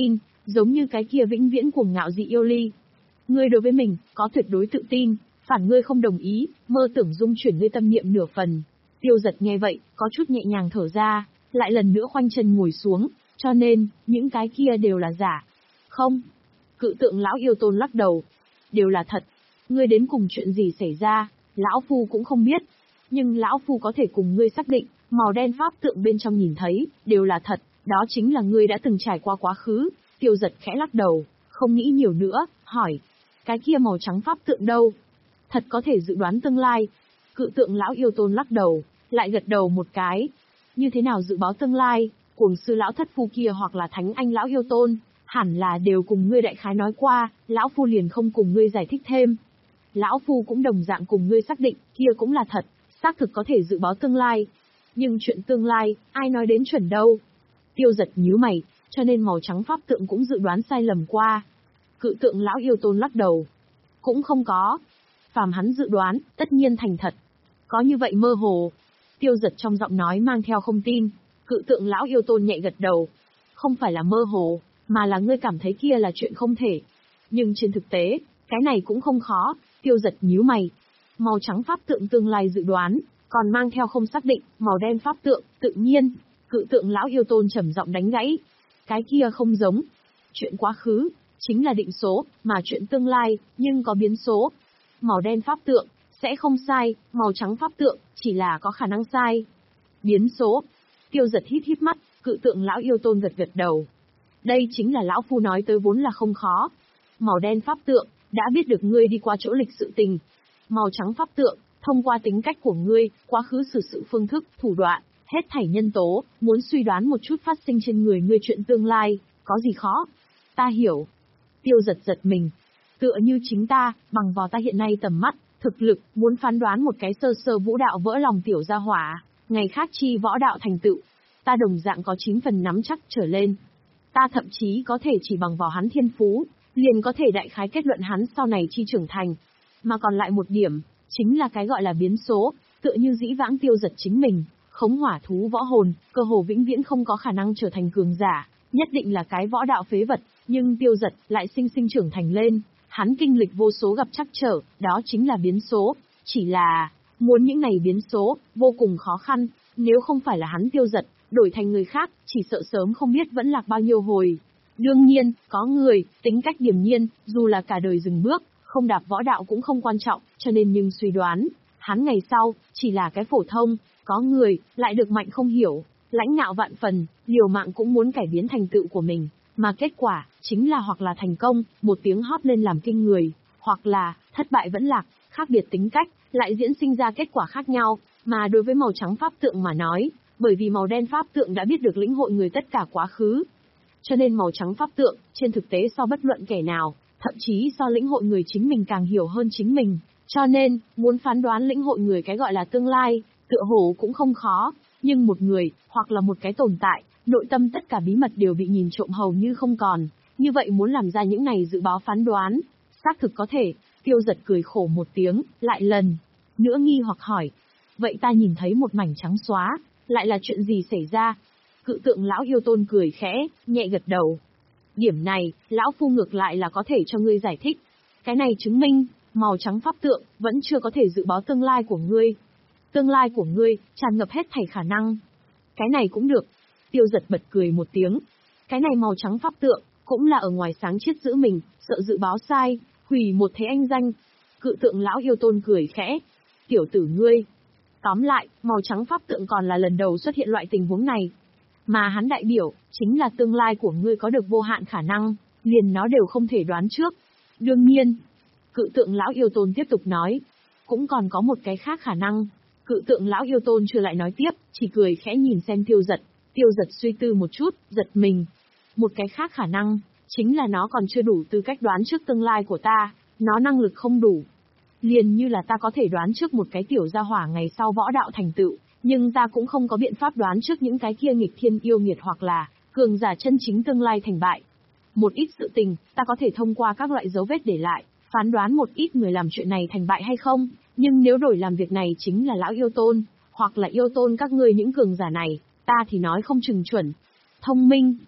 giống như cái kia vĩnh viễn cuồng ngạo dị yêu ly. Ngươi đối với mình, có tuyệt đối tự tin, phản ngươi không đồng ý, mơ tưởng dung chuyển ngươi tâm niệm nửa phần. Tiêu Giật nghe vậy, có chút nhẹ nhàng thở ra, lại lần nữa khoanh chân ngồi xuống, cho nên, những cái kia đều là giả. Không. Cự tượng lão yêu tôn lắc đầu. Đều là thật. Ngươi đến cùng chuyện gì xảy ra, lão phu cũng không biết. Nhưng lão phu có thể cùng ngươi xác định, màu đen pháp tượng bên trong nhìn thấy, đều là thật, đó chính là ngươi đã từng trải qua quá khứ. Tiêu Giật khẽ lắc đầu, không nghĩ nhiều nữa, hỏi. Cái kia màu trắng pháp tượng đâu? Thật có thể dự đoán tương lai. Cự tượng lão yêu tôn lắc đầu, lại gật đầu một cái. Như thế nào dự báo tương lai, cuồng sư lão thất phu kia hoặc là thánh anh lão yêu tôn, hẳn là đều cùng ngươi đại khái nói qua, lão phu liền không cùng ngươi giải thích thêm. Lão phu cũng đồng dạng cùng ngươi xác định, kia cũng là thật, xác thực có thể dự báo tương lai. Nhưng chuyện tương lai, ai nói đến chuẩn đâu? Tiêu Giật nhíu mày, cho nên màu trắng pháp tượng cũng dự đoán sai lầm qua. Cự tượng lão yêu tôn lắc đầu. Cũng không có. Phàm hắn dự đoán, tất nhiên thành thật. Có như vậy mơ hồ. Tiêu Giật trong giọng nói mang theo không tin. Cự tượng lão yêu tôn nhẹ gật đầu. Không phải là mơ hồ, mà là ngươi cảm thấy kia là chuyện không thể. Nhưng trên thực tế, cái này cũng không khó. Tiêu Giật nhíu mày. Màu trắng pháp tượng tương lai dự đoán, còn mang theo không xác định, màu đen pháp tượng, tự nhiên. Cự tượng lão yêu tôn trầm giọng đánh gãy. Cái kia không giống. Chuyện quá khứ, chính là định số, mà chuyện tương lai, nhưng có biến số. Màu đen pháp tượng, sẽ không sai, màu trắng pháp tượng, chỉ là có khả năng sai. Biến số. Tiêu Giật híp híp mắt, cự tượng lão yêu tôn gật gật đầu. Đây chính là lão phu nói tới vốn là không khó. Màu đen pháp tượng, đã biết được ngươi đi qua chỗ lịch sự tình. Màu trắng pháp tượng, thông qua tính cách của ngươi, quá khứ xử sự phương thức, thủ đoạn, hết thảy nhân tố, muốn suy đoán một chút phát sinh trên người ngươi chuyện tương lai, có gì khó? Ta hiểu. Tiêu Giật giật mình. Tựa như chính ta, bằng vào ta hiện nay tầm mắt, thực lực, muốn phán đoán một cái sơ sơ vũ đạo vỡ lòng tiểu gia hỏa, ngày khác chi võ đạo thành tựu. Ta đồng dạng có chín phần nắm chắc trở lên. Ta thậm chí có thể chỉ bằng vào hắn thiên phú, liền có thể đại khái kết luận hắn sau này chi trưởng thành. Mà còn lại một điểm, chính là cái gọi là biến số, tựa như dĩ vãng Tiêu Giật chính mình, khống hỏa thú võ hồn, cơ hồ vĩnh viễn không có khả năng trở thành cường giả, nhất định là cái võ đạo phế vật, nhưng Tiêu Giật lại sinh sinh trưởng thành lên, hắn kinh lịch vô số gặp trắc trở, đó chính là biến số, chỉ là, muốn những này biến số, vô cùng khó khăn, nếu không phải là hắn Tiêu Giật, đổi thành người khác, chỉ sợ sớm không biết vẫn lạc bao nhiêu hồi. Đương nhiên, có người, tính cách điềm nhiên, dù là cả đời dừng bước, không đạp võ đạo cũng không quan trọng, cho nên nhưng suy đoán, hắn ngày sau, chỉ là cái phổ thông, có người, lại được mạnh không hiểu, lãnh ngạo vạn phần, liều mạng cũng muốn cải biến thành tựu của mình, mà kết quả, chính là hoặc là thành công, một tiếng hót lên làm kinh người, hoặc là, thất bại vẫn lạc, khác biệt tính cách, lại diễn sinh ra kết quả khác nhau, mà đối với màu trắng pháp tượng mà nói, bởi vì màu đen pháp tượng đã biết được lĩnh hội người tất cả quá khứ. Cho nên màu trắng pháp tượng, trên thực tế so bất luận kẻ nào, thậm chí so lĩnh hội người chính mình càng hiểu hơn chính mình. Cho nên, muốn phán đoán lĩnh hội người cái gọi là tương lai, tựa hồ cũng không khó, nhưng một người, hoặc là một cái tồn tại, nội tâm tất cả bí mật đều bị nhìn trộm hầu như không còn. Như vậy muốn làm ra những này dự báo phán đoán, xác thực có thể. Tiêu Giật cười khổ một tiếng, lại lần nữa nghi hoặc hỏi. Vậy ta nhìn thấy một mảnh trắng xóa, lại là chuyện gì xảy ra? Cự tượng lão yêu tôn cười khẽ, nhẹ gật đầu. Điểm này, lão phu ngược lại là có thể cho ngươi giải thích. Cái này chứng minh, màu trắng pháp tượng, vẫn chưa có thể dự báo tương lai của ngươi. Tương lai của ngươi, tràn ngập hết thảy khả năng. Cái này cũng được. Tiêu Giật bật cười một tiếng. Cái này màu trắng pháp tượng, cũng là ở ngoài sáng chiết giữ mình, sợ dự báo sai, hủy một thế anh danh. Cự tượng lão yêu tôn cười khẽ. Tiểu tử ngươi. Tóm lại, màu trắng pháp tượng còn là lần đầu xuất hiện loại tình huống này. Mà hắn đại biểu, chính là tương lai của ngươi có được vô hạn khả năng, liền nó đều không thể đoán trước. Đương nhiên, cự tượng lão yêu tôn tiếp tục nói, cũng còn có một cái khác khả năng. Cự tượng lão yêu tôn chưa lại nói tiếp, chỉ cười khẽ nhìn xem Tiêu Giật. Tiêu Giật suy tư một chút, giật mình. Một cái khác khả năng, chính là nó còn chưa đủ tư cách đoán trước tương lai của ta, nó năng lực không đủ. Liền như là ta có thể đoán trước một cái tiểu gia hỏa ngày sau võ đạo thành tựu, nhưng ta cũng không có biện pháp đoán trước những cái kia nghịch thiên yêu nghiệt hoặc là cường giả chân chính tương lai thành bại. Một ít sự tình, ta có thể thông qua các loại dấu vết để lại, phán đoán một ít người làm chuyện này thành bại hay không, nhưng nếu đổi làm việc này chính là lão yêu tôn, hoặc là yêu tôn các ngươi những cường giả này, ta thì nói không chừng chuẩn. Thông minh.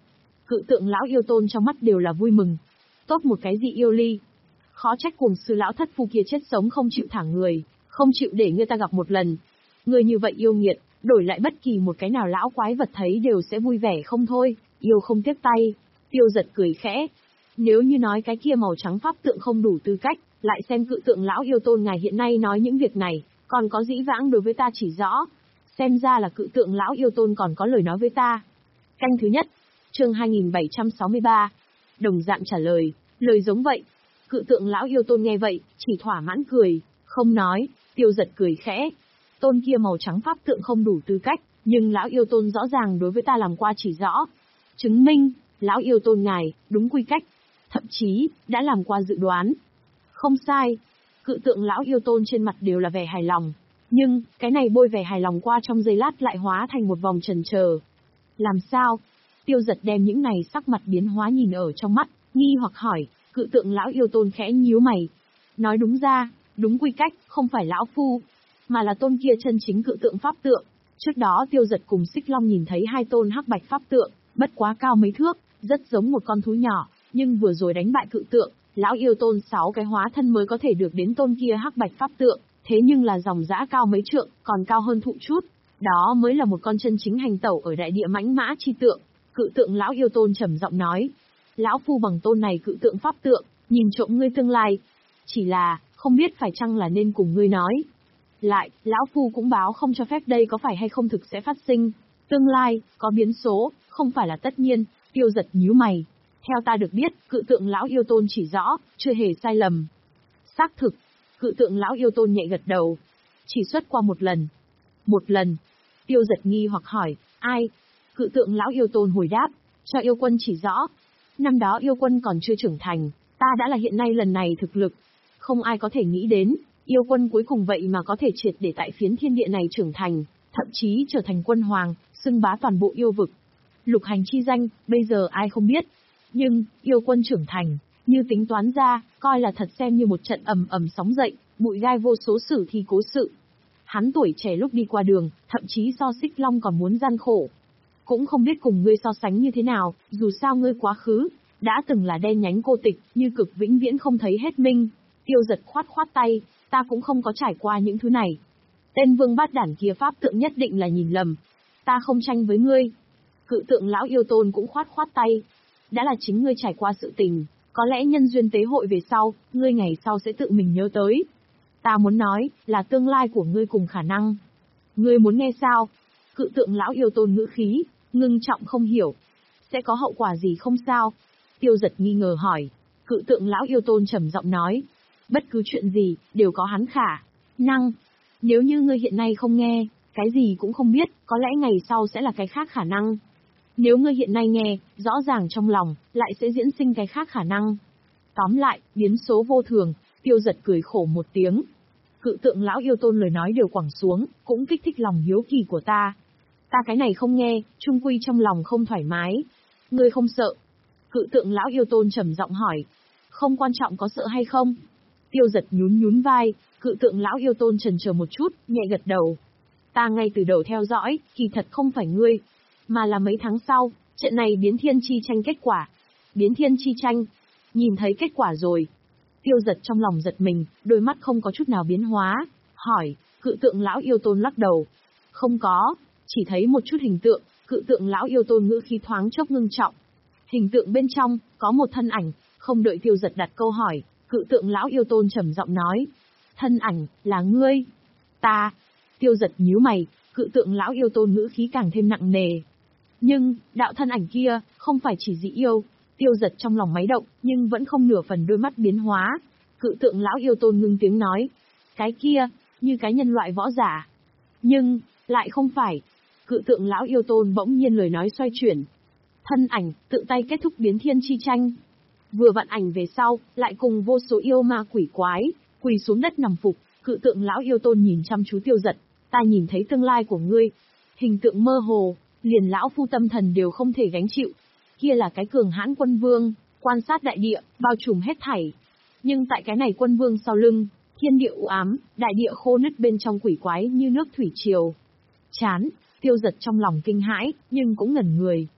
Cự tượng lão yêu tôn trong mắt đều là vui mừng. Tốt một cái gì yêu ly. Khó trách cuồng sư lão thất phu kia chết sống không chịu thả người, không chịu để người ta gặp một lần. Người như vậy yêu nghiệt, đổi lại bất kỳ một cái nào lão quái vật thấy đều sẽ vui vẻ không thôi, yêu không tiếc tay. Tiêu giật cười khẽ. Nếu như nói cái kia màu trắng pháp tượng không đủ tư cách, lại xem cự tượng lão yêu tôn ngài hiện nay nói những việc này, còn có dĩ vãng đối với ta chỉ rõ. Xem ra là cự tượng lão yêu tôn còn có lời nói với ta. Canh thứ nhất, chương hai nghìn bảy trăm sáu mươi ba. Đồng dạng trả lời, lời giống vậy. Cự tượng lão yêu tôn nghe vậy, chỉ thỏa mãn cười, không nói. Tiêu giật cười khẽ. Tôn kia màu trắng pháp tượng không đủ tư cách, nhưng lão yêu tôn rõ ràng đối với ta làm qua chỉ rõ. Chứng minh, lão yêu tôn ngài, đúng quy cách. Thậm chí, đã làm qua dự đoán. Không sai. Cự tượng lão yêu tôn trên mặt đều là vẻ hài lòng. Nhưng, cái này bôi vẻ hài lòng qua trong giây lát lại hóa thành một vòng chần chờ. Làm sao? Tiêu giật đem những này sắc mặt biến hóa nhìn ở trong mắt, nghi hoặc hỏi, cự tượng lão yêu tôn khẽ nhíu mày. Nói đúng ra, đúng quy cách, không phải lão phu, mà là tôn kia chân chính cự tượng pháp tượng. Trước đó tiêu giật cùng Xích Long nhìn thấy hai tôn hắc bạch pháp tượng, bất quá cao mấy thước, rất giống một con thú nhỏ, nhưng vừa rồi đánh bại cự tượng, lão yêu tôn sáu cái hóa thân mới có thể được đến tôn kia hắc bạch pháp tượng, thế nhưng là dòng dã cao mấy trượng, còn cao hơn thụ chút. Đó mới là một con chân chính hành tẩu ở đại địa mãnh mã chi tượng. Cự tượng lão yêu tôn trầm giọng nói, lão phu bằng tôn này cự tượng pháp tượng, nhìn trộm ngươi tương lai. Chỉ là, không biết phải chăng là nên cùng ngươi nói. Lại, lão phu cũng báo không cho phép đây có phải hay không thực sẽ phát sinh. Tương lai, có biến số, không phải là tất nhiên. Tiêu giật nhíu mày. Theo ta được biết, cự tượng lão yêu tôn chỉ rõ, chưa hề sai lầm. Xác thực, cự tượng lão yêu tôn nhẹ gật đầu. Chỉ xuất qua một lần. Một lần. Tiêu giật nghi hoặc hỏi, ai? Cự tượng lão yêu tôn hồi đáp, cho yêu quân chỉ rõ. Năm đó yêu quân còn chưa trưởng thành, ta đã là hiện nay lần này thực lực. Không ai có thể nghĩ đến, yêu quân cuối cùng vậy mà có thể triệt để tại phiến thiên địa này trưởng thành, thậm chí trở thành quân hoàng, xưng bá toàn bộ yêu vực. Lục hành chi danh, bây giờ ai không biết. Nhưng, yêu quân trưởng thành, như tính toán ra, coi là thật xem như một trận ầm ầm sóng dậy, bụi gai vô số sử thi cố sự. Hắn tuổi trẻ lúc đi qua đường, thậm chí so Xích Long còn muốn gian khổ. Cũng không biết cùng ngươi so sánh như thế nào, dù sao ngươi quá khứ, đã từng là đen nhánh cô tịch, như cực vĩnh viễn không thấy hết minh. Tiêu giật khoát khoát tay, ta cũng không có trải qua những thứ này. Tên vương bát đản kia pháp tượng nhất định là nhìn lầm. Ta không tranh với ngươi. Cự tượng lão yêu tôn cũng khoát khoát tay. Đã là chính ngươi trải qua sự tình, có lẽ nhân duyên tế hội về sau, ngươi ngày sau sẽ tự mình nhớ tới. Ta muốn nói, là tương lai của ngươi cùng khả năng. Ngươi muốn nghe sao? Cự tượng lão yêu tôn ngữ khí, ngưng trọng không hiểu. Sẽ có hậu quả gì không sao? Tiêu giật nghi ngờ hỏi. Cự tượng lão yêu tôn trầm giọng nói. Bất cứ chuyện gì, đều có hắn khả năng. Nếu như ngươi hiện nay không nghe, cái gì cũng không biết, có lẽ ngày sau sẽ là cái khác khả năng. Nếu ngươi hiện nay nghe, rõ ràng trong lòng, lại sẽ diễn sinh cái khác khả năng. Tóm lại, biến số vô thường. Tiêu giật cười khổ một tiếng. Cự tượng lão yêu tôn lời nói đều quẳng xuống, cũng kích thích lòng hiếu kỳ của ta. Ta cái này không nghe, chung quy trong lòng không thoải mái. Ngươi không sợ? Cự tượng lão yêu tôn trầm giọng hỏi. Không quan trọng có sợ hay không? Tiêu giật nhún nhún vai, cự tượng lão yêu tôn chần chờ một chút, nhẹ gật đầu. Ta ngay từ đầu theo dõi, kỳ thật không phải ngươi, mà là mấy tháng sau, trận này biến thiên chi tranh kết quả. Biến thiên chi tranh, nhìn thấy kết quả rồi. Tiêu giật trong lòng giật mình, đôi mắt không có chút nào biến hóa, hỏi, cự tượng lão yêu tôn lắc đầu. Không có, chỉ thấy một chút hình tượng, cự tượng lão yêu tôn ngữ khí thoáng chốc ngưng trọng. Hình tượng bên trong, có một thân ảnh, không đợi tiêu giật đặt câu hỏi, cự tượng lão yêu tôn trầm giọng nói. Thân ảnh, là ngươi. Ta. Tiêu giật nhíu mày, cự tượng lão yêu tôn ngữ khí càng thêm nặng nề. Nhưng, đạo thân ảnh kia, không phải chỉ dị yêu. Tiêu giật trong lòng máy động, nhưng vẫn không nửa phần đôi mắt biến hóa. Cự tượng lão yêu tôn ngưng tiếng nói. Cái kia, như cái nhân loại võ giả. Nhưng, lại không phải. Cự tượng lão yêu tôn bỗng nhiên lời nói xoay chuyển. Thân ảnh, tự tay kết thúc biến thiên chi tranh. Vừa vặn ảnh về sau, lại cùng vô số yêu ma quỷ quái, quỳ xuống đất nằm phục. Cự tượng lão yêu tôn nhìn chăm chú tiêu giật. Ta nhìn thấy tương lai của ngươi. Hình tượng mơ hồ, liền lão phu tâm thần đều không thể gánh chịu. Kia là cái cường hãn quân vương, quan sát đại địa, bao trùm hết thảy. Nhưng tại cái này quân vương sau lưng, thiên địa u ám, đại địa khô nứt bên trong quỷ quái như nước thủy triều. Chán, tiêu giật trong lòng kinh hãi, nhưng cũng ngẩn người.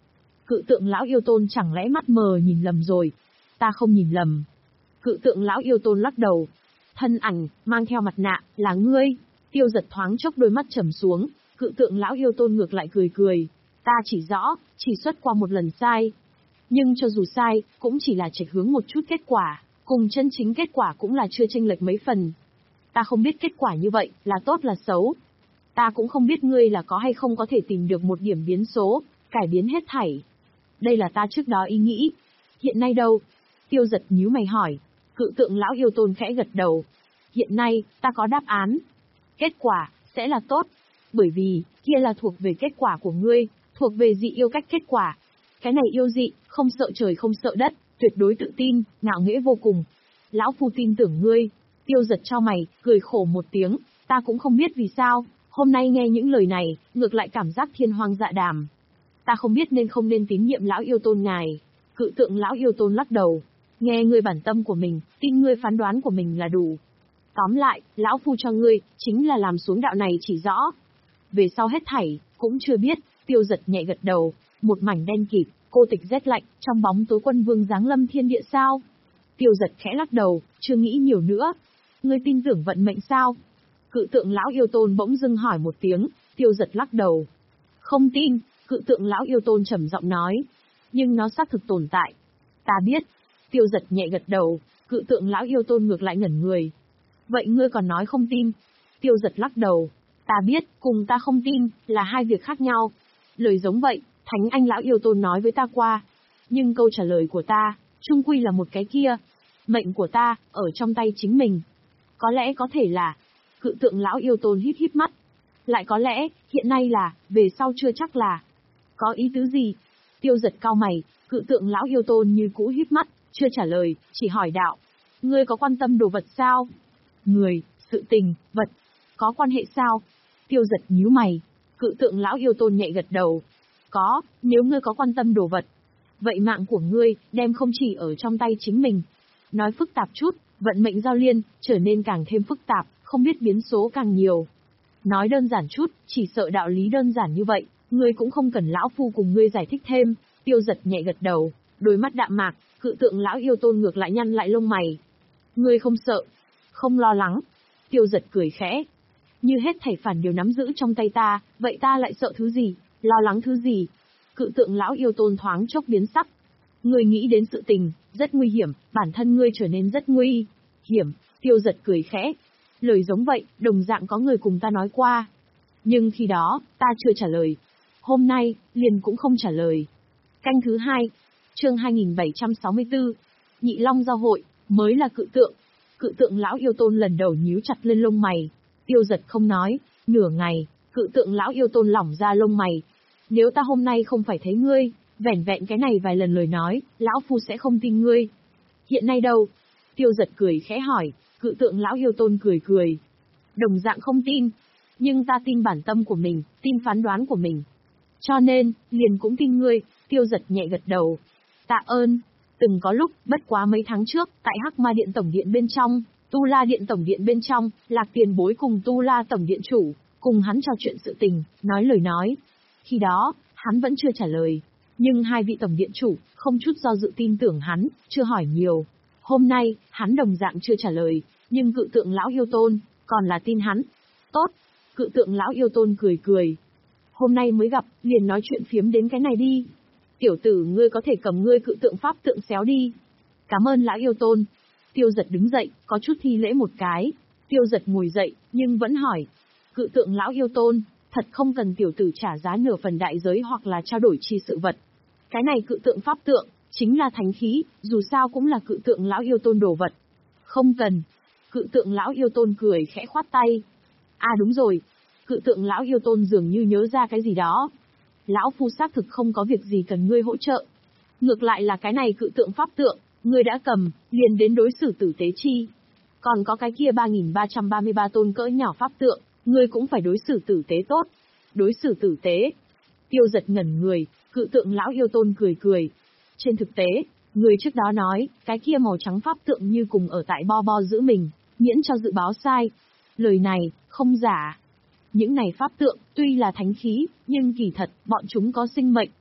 Cự tượng lão yêu tôn chẳng lẽ mắt mờ nhìn lầm rồi? Ta không nhìn lầm. Cự tượng lão yêu tôn lắc đầu. Thân ảnh, mang theo mặt nạ, là ngươi. Tiêu Giật thoáng chốc đôi mắt trầm xuống, cự tượng lão yêu tôn ngược lại cười cười. Ta chỉ rõ, chỉ xuất qua một lần sai. Nhưng cho dù sai, cũng chỉ là chệch hướng một chút kết quả, cùng chân chính kết quả cũng là chưa chênh lệch mấy phần. Ta không biết kết quả như vậy, là tốt là xấu. Ta cũng không biết ngươi là có hay không có thể tìm được một điểm biến số, cải biến hết thảy. Đây là ta trước đó ý nghĩ. Hiện nay đâu? Tiêu Giật nhíu mày hỏi. Cự tượng lão yêu tôn khẽ gật đầu. Hiện nay, ta có đáp án. Kết quả, sẽ là tốt. Bởi vì, kia là thuộc về kết quả của ngươi, thuộc về dị yêu cách kết quả. Cái này yêu dị, không sợ trời không sợ đất, tuyệt đối tự tin, ngạo nghễ vô cùng. Lão phu tin tưởng ngươi. Tiêu Giật cho mày, cười khổ một tiếng, ta cũng không biết vì sao, hôm nay nghe những lời này, ngược lại cảm giác thiên hoang dạ đàm. Ta không biết nên không nên tín nhiệm lão yêu tôn ngài. Cự tượng lão yêu tôn lắc đầu. Nghe ngươi bản tâm của mình, tin ngươi phán đoán của mình là đủ. Tóm lại, lão phu cho ngươi, chính là làm xuống đạo này chỉ rõ. Về sau hết thảy, cũng chưa biết. Tiêu Giật nhẹ gật đầu, một mảnh đen kịt, cô tịch rét lạnh, trong bóng tối quân vương giáng lâm thiên địa sao? Tiêu Giật khẽ lắc đầu, chưa nghĩ nhiều nữa. Ngươi tin tưởng vận mệnh sao? Cự tượng lão yêu tôn bỗng dưng hỏi một tiếng, Tiêu Giật lắc đầu. Không tin, cự tượng lão yêu tôn trầm giọng nói. Nhưng nó xác thực tồn tại. Ta biết. Tiêu Giật nhẹ gật đầu, cự tượng lão yêu tôn ngược lại ngẩn người. Vậy ngươi còn nói không tin? Tiêu Giật lắc đầu. Ta biết, cùng ta không tin, là hai việc khác nhau. Lời giống vậy, Thánh Anh lão yêu tôn nói với ta qua. Nhưng câu trả lời của ta, chung quy là một cái kia. Mệnh của ta, ở trong tay chính mình. Có lẽ có thể là, cự tượng lão yêu tôn híp híp mắt. Lại có lẽ, hiện nay là, về sau chưa chắc là. Có ý tứ gì? Tiêu Giật cau mày, cự tượng lão yêu tôn như cũ híp mắt, chưa trả lời, chỉ hỏi đạo. Ngươi có quan tâm đồ vật sao? Người, sự tình, vật, có quan hệ sao? Tiêu Giật nhíu mày, cự tượng lão yêu tôn nhẹ gật đầu. Có, nếu ngươi có quan tâm đồ vật. Vậy mạng của ngươi, đem không chỉ ở trong tay chính mình. Nói phức tạp chút, vận mệnh giao liên, trở nên càng thêm phức tạp, không biết biến số càng nhiều. Nói đơn giản chút, chỉ sợ đạo lý đơn giản như vậy, ngươi cũng không cần lão phu cùng ngươi giải thích thêm. Tiêu Giật nhẹ gật đầu, đôi mắt đạm mạc, cự tượng lão yêu tôn ngược lại nhăn lại lông mày. Ngươi không sợ, không lo lắng. Tiêu Giật cười khẽ. Như hết thảy phản đều nắm giữ trong tay ta, vậy ta lại sợ thứ gì, lo lắng thứ gì? Cự tượng lão yêu tôn thoáng chốc biến sắc. Ngươi nghĩ đến sự tình, rất nguy hiểm, bản thân ngươi trở nên rất nguy hiểm. Tiêu Giật cười khẽ. Lời giống vậy, đồng dạng có người cùng ta nói qua. Nhưng khi đó, ta chưa trả lời. Hôm nay, liền cũng không trả lời. Canh thứ hai, chương hai nghìn bảy trăm sáu mươi tư, Nhị Long giao hội, mới là cự tượng. Cự tượng lão yêu tôn lần đầu nhíu chặt lên lông mày. Tiêu Giật không nói, nửa ngày, cự tượng lão yêu tôn lỏng ra lông mày. Nếu ta hôm nay không phải thấy ngươi, vẻn vẹn cái này vài lần lời nói, lão phu sẽ không tin ngươi. Hiện nay đâu? Tiêu Giật cười khẽ hỏi, cự tượng lão yêu tôn cười cười. Đồng dạng không tin, nhưng ta tin bản tâm của mình, tin phán đoán của mình. Cho nên, liền cũng tin ngươi. Tiêu Giật nhẹ gật đầu. Tạ ơn. Từng có lúc, bất quá mấy tháng trước, tại Hắc Ma Điện Tổng Điện bên trong, Tu La Điện Tổng Điện bên trong, Lạc Tiền Bối cùng Tu La Tổng Điện Chủ, cùng hắn trò chuyện sự tình, nói lời nói. Khi đó, hắn vẫn chưa trả lời. Nhưng hai vị Tổng Điện Chủ, không chút do dự tin tưởng hắn, chưa hỏi nhiều. Hôm nay, hắn đồng dạng chưa trả lời, nhưng cự tượng lão yêu tôn, còn là tin hắn. Tốt. Cự tượng lão yêu tôn cười cười. Hôm nay mới gặp, liền nói chuyện phiếm đến cái này đi. Tiểu tử ngươi có thể cầm ngươi cự tượng pháp tượng xéo đi. Cảm ơn lão yêu tôn. Tiêu Giật đứng dậy, có chút thi lễ một cái. Tiêu Giật ngồi dậy, nhưng vẫn hỏi. Cự tượng lão yêu tôn, thật không cần tiểu tử trả giá nửa phần đại giới hoặc là trao đổi chi sự vật. Cái này cự tượng pháp tượng, chính là thánh khí, dù sao cũng là cự tượng lão yêu tôn đồ vật. Không cần. Cự tượng lão yêu tôn cười khẽ khoát tay. À đúng rồi. Cự tượng lão yêu tôn dường như nhớ ra cái gì đó. Lão phu xác thực không có việc gì cần ngươi hỗ trợ. Ngược lại là cái này cự tượng pháp tượng, ngươi đã cầm, liền đến đối xử tử tế chi. Còn có cái kia ba nghìn ba trăm ba mươi ba tôn cỡ nhỏ pháp tượng, ngươi cũng phải đối xử tử tế tốt. Đối xử tử tế. Tiêu Giật ngẩn người, cự tượng lão yêu tôn cười cười. Trên thực tế, người trước đó nói, cái kia màu trắng pháp tượng như cùng ở tại Bo Bo giữ mình, miễn cho dự báo sai. Lời này, không giả. Những này pháp tượng, tuy là thánh khí, nhưng kỳ thật, bọn chúng có sinh mệnh.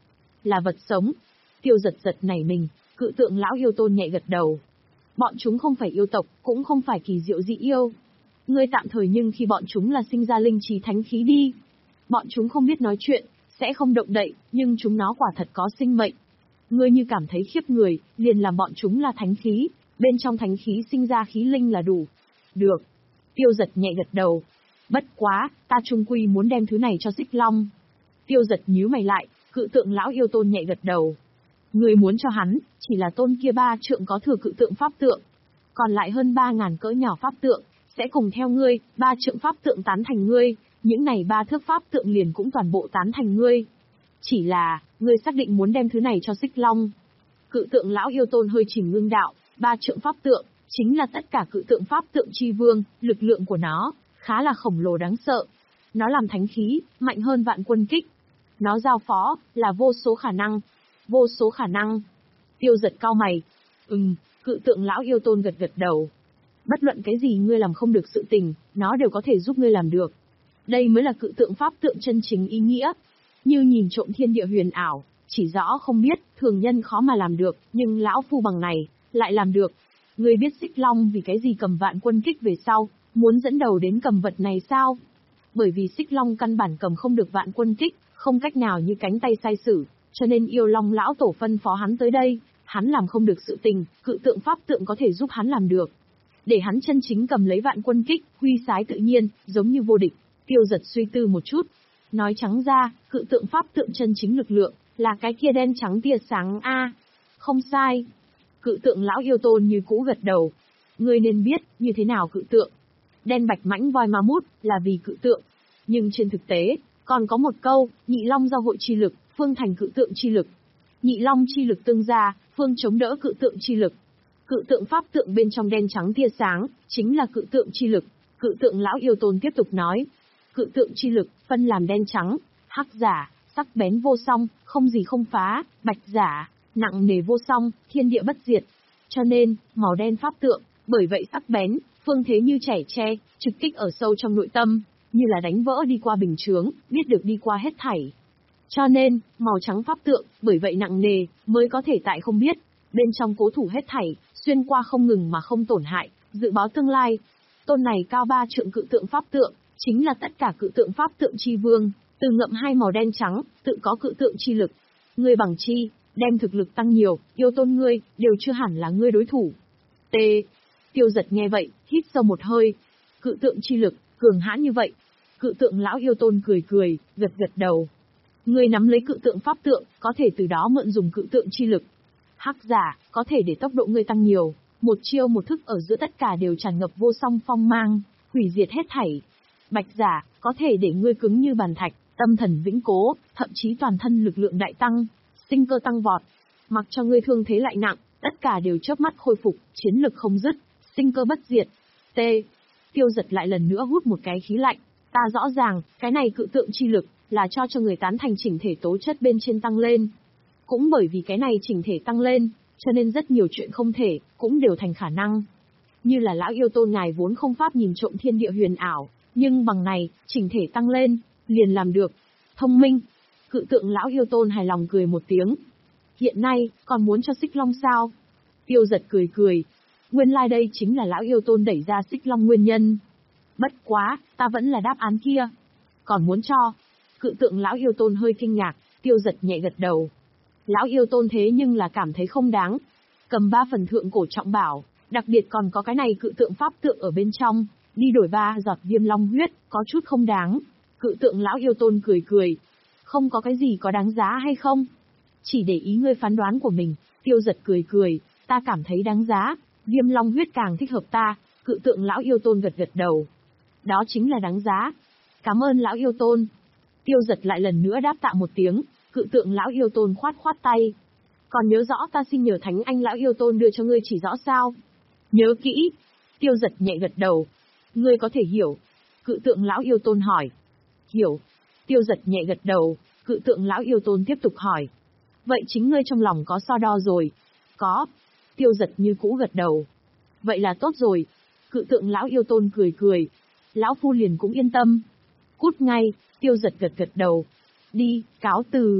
là vật sống. Tiêu giật giật nảy mình, cự tượng lão yêu tôn nhẹ gật đầu. Bọn chúng không phải yêu tộc, cũng không phải kỳ diệu dị yêu. Ngươi tạm thời nhưng khi bọn chúng là sinh ra linh trí thánh khí đi. Bọn chúng không biết nói chuyện, sẽ không động đậy, nhưng chúng nó quả thật có sinh mệnh. Ngươi như cảm thấy khiếp người, liền làm bọn chúng là thánh khí, bên trong thánh khí sinh ra khí linh là đủ. Được. Tiêu giật nhẹ gật đầu. Bất quá, ta trung quy muốn đem thứ này cho Xích Long. Tiêu giật nhíu mày lại, cự tượng lão yêu tôn nhẹ gật đầu. Ngươi muốn cho hắn, chỉ là tôn kia ba trượng có thừa cự tượng pháp tượng. Còn lại hơn ba ngàn cỡ nhỏ pháp tượng, sẽ cùng theo ngươi, ba trượng pháp tượng tán thành ngươi, những này ba thước pháp tượng liền cũng toàn bộ tán thành ngươi. Chỉ là, ngươi xác định muốn đem thứ này cho Xích Long. Cự tượng lão yêu tôn hơi chỉnh ngưng đạo, ba trượng pháp tượng, chính là tất cả cự tượng pháp tượng chi vương, lực lượng của nó, khá là khổng lồ đáng sợ. Nó làm thánh khí, mạnh hơn vạn quân kích. Nó giao phó, là vô số khả năng. Vô số khả năng. Tiêu giật cao mày. Ừm, cự tượng lão yêu tôn gật gật đầu. Bất luận cái gì ngươi làm không được sự tình, nó đều có thể giúp ngươi làm được. Đây mới là cự tượng pháp tượng chân chính ý nghĩa. Như nhìn trộm thiên địa huyền ảo, chỉ rõ không biết, thường nhân khó mà làm được, nhưng lão phu bằng này, lại làm được. Ngươi biết Xích Long vì cái gì cầm vạn quân kích về sau, muốn dẫn đầu đến cầm vật này sao? Bởi vì Xích Long căn bản cầm không được vạn quân kích, không cách nào như cánh tay sai sử, cho nên yêu Long lão tổ phân phó hắn tới đây, hắn làm không được sự tình, cự tượng pháp tượng có thể giúp hắn làm được. Để hắn chân chính cầm lấy vạn quân kích, huy sái tự nhiên, giống như vô địch. Tiêu giật suy tư một chút. Nói trắng ra, cự tượng pháp tượng chân chính lực lượng, là cái kia đen trắng tia sáng a. Không sai. Cự tượng lão yêu tôn như cũ gật đầu. Ngươi nên biết, như thế nào cự tượng. Đen bạch mãnh voi ma mút, là vì cự tượng. Nhưng trên thực tế, còn có một câu, nhị long giao hội chi lực, phương thành cự tượng chi lực. Nhị long chi lực tương gia, phương chống đỡ cự tượng chi lực. Cự tượng pháp tượng bên trong đen trắng tia sáng, chính là cự tượng chi lực. Cự tượng lão yêu tôn tiếp tục nói. Cự tượng chi lực, phân làm đen trắng, hắc giả, sắc bén vô song, không gì không phá, bạch giả, nặng nề vô song, thiên địa bất diệt. Cho nên, màu đen pháp tượng, bởi vậy sắc bén, phương thế như chẻ tre, trực kích ở sâu trong nội tâm, như là đánh vỡ đi qua bình chướng, biết được đi qua hết thảy. Cho nên, màu trắng pháp tượng, bởi vậy nặng nề, mới có thể tại không biết, bên trong cố thủ hết thảy, xuyên qua không ngừng mà không tổn hại, dự báo tương lai. Tôn này cao ba trượng cự tượng pháp tượng, chính là tất cả cự tượng pháp tượng chi vương, từ ngậm hai màu đen trắng, tự có cự tượng chi lực. Ngươi bằng chi, đem thực lực tăng nhiều, yêu tôn ngươi, đều chưa hẳn là ngươi đối thủ. T. Tiêu giật nghe vậy, hít sâu một hơi. Cự tượng chi lực, cường hãn như vậy. Cự tượng lão yêu tôn cười cười, gật gật đầu. Ngươi nắm lấy cự tượng pháp tượng, có thể từ đó mượn dùng cự tượng chi lực. Hắc giả, có thể để tốc độ ngươi tăng nhiều, một chiêu một thức ở giữa tất cả đều tràn ngập vô song phong mang, hủy diệt hết thảy. Bạch giả, có thể để ngươi cứng như bàn thạch, tâm thần vĩnh cố, thậm chí toàn thân lực lượng đại tăng, sinh cơ tăng vọt. Mặc cho ngươi thương thế lại nặng, tất cả đều chớp mắt khôi phục, chiến lực không dứt, sinh cơ bất diệt. T. Tiêu giật lại lần nữa hút một cái khí lạnh. Ta rõ ràng, cái này cự tượng chi lực, là cho cho người tán thành chỉnh thể tố chất bên trên tăng lên. Cũng bởi vì cái này chỉnh thể tăng lên, cho nên rất nhiều chuyện không thể, cũng đều thành khả năng. Như là lão yêu tôn ngài vốn không pháp nhìn trộm thiên địa huyền ảo, nhưng bằng này, chỉnh thể tăng lên, liền làm được. Thông minh. Cự tượng lão yêu tôn hài lòng cười một tiếng. Hiện nay, còn muốn cho Xích Long sao? Tiêu giật cười cười. Nguyên lai like đây chính là lão yêu tôn đẩy ra Xích Long nguyên nhân. Bất quá, ta vẫn là đáp án kia. Còn muốn cho. Cự tượng lão yêu tôn hơi kinh ngạc, tiêu giật nhẹ gật đầu. Lão yêu tôn thế nhưng là cảm thấy không đáng. Cầm ba phần thượng cổ trọng bảo, đặc biệt còn có cái này cự tượng pháp tượng ở bên trong, đi đổi ba giọt viêm long huyết, có chút không đáng. Cự tượng lão yêu tôn cười cười. Không có cái gì có đáng giá hay không? Chỉ để ý ngươi phán đoán của mình. Tiêu giật cười cười, ta cảm thấy đáng giá. Viêm long huyết càng thích hợp ta. Cự tượng lão yêu tôn gật gật đầu. Đó chính là đáng giá. Cảm ơn lão yêu tôn. Tiêu giật lại lần nữa đáp tạ một tiếng. Cự tượng lão yêu tôn khoát khoát tay. Còn nhớ rõ ta xin nhờ thánh anh lão yêu tôn đưa cho ngươi chỉ rõ sao? Nhớ kỹ. Tiêu giật nhẹ gật đầu. Ngươi có thể hiểu. Cự tượng lão yêu tôn hỏi. Hiểu. Tiêu giật nhẹ gật đầu. Cự tượng lão yêu tôn tiếp tục hỏi. Vậy chính ngươi trong lòng có so đo rồi? Có. Tiêu giật như cũ gật đầu. Vậy là tốt rồi. Cự tượng lão yêu tôn cười cười. Lão phu liền cũng yên tâm. Cút ngay. Tiêu giật gật gật đầu. Đi, cáo từ.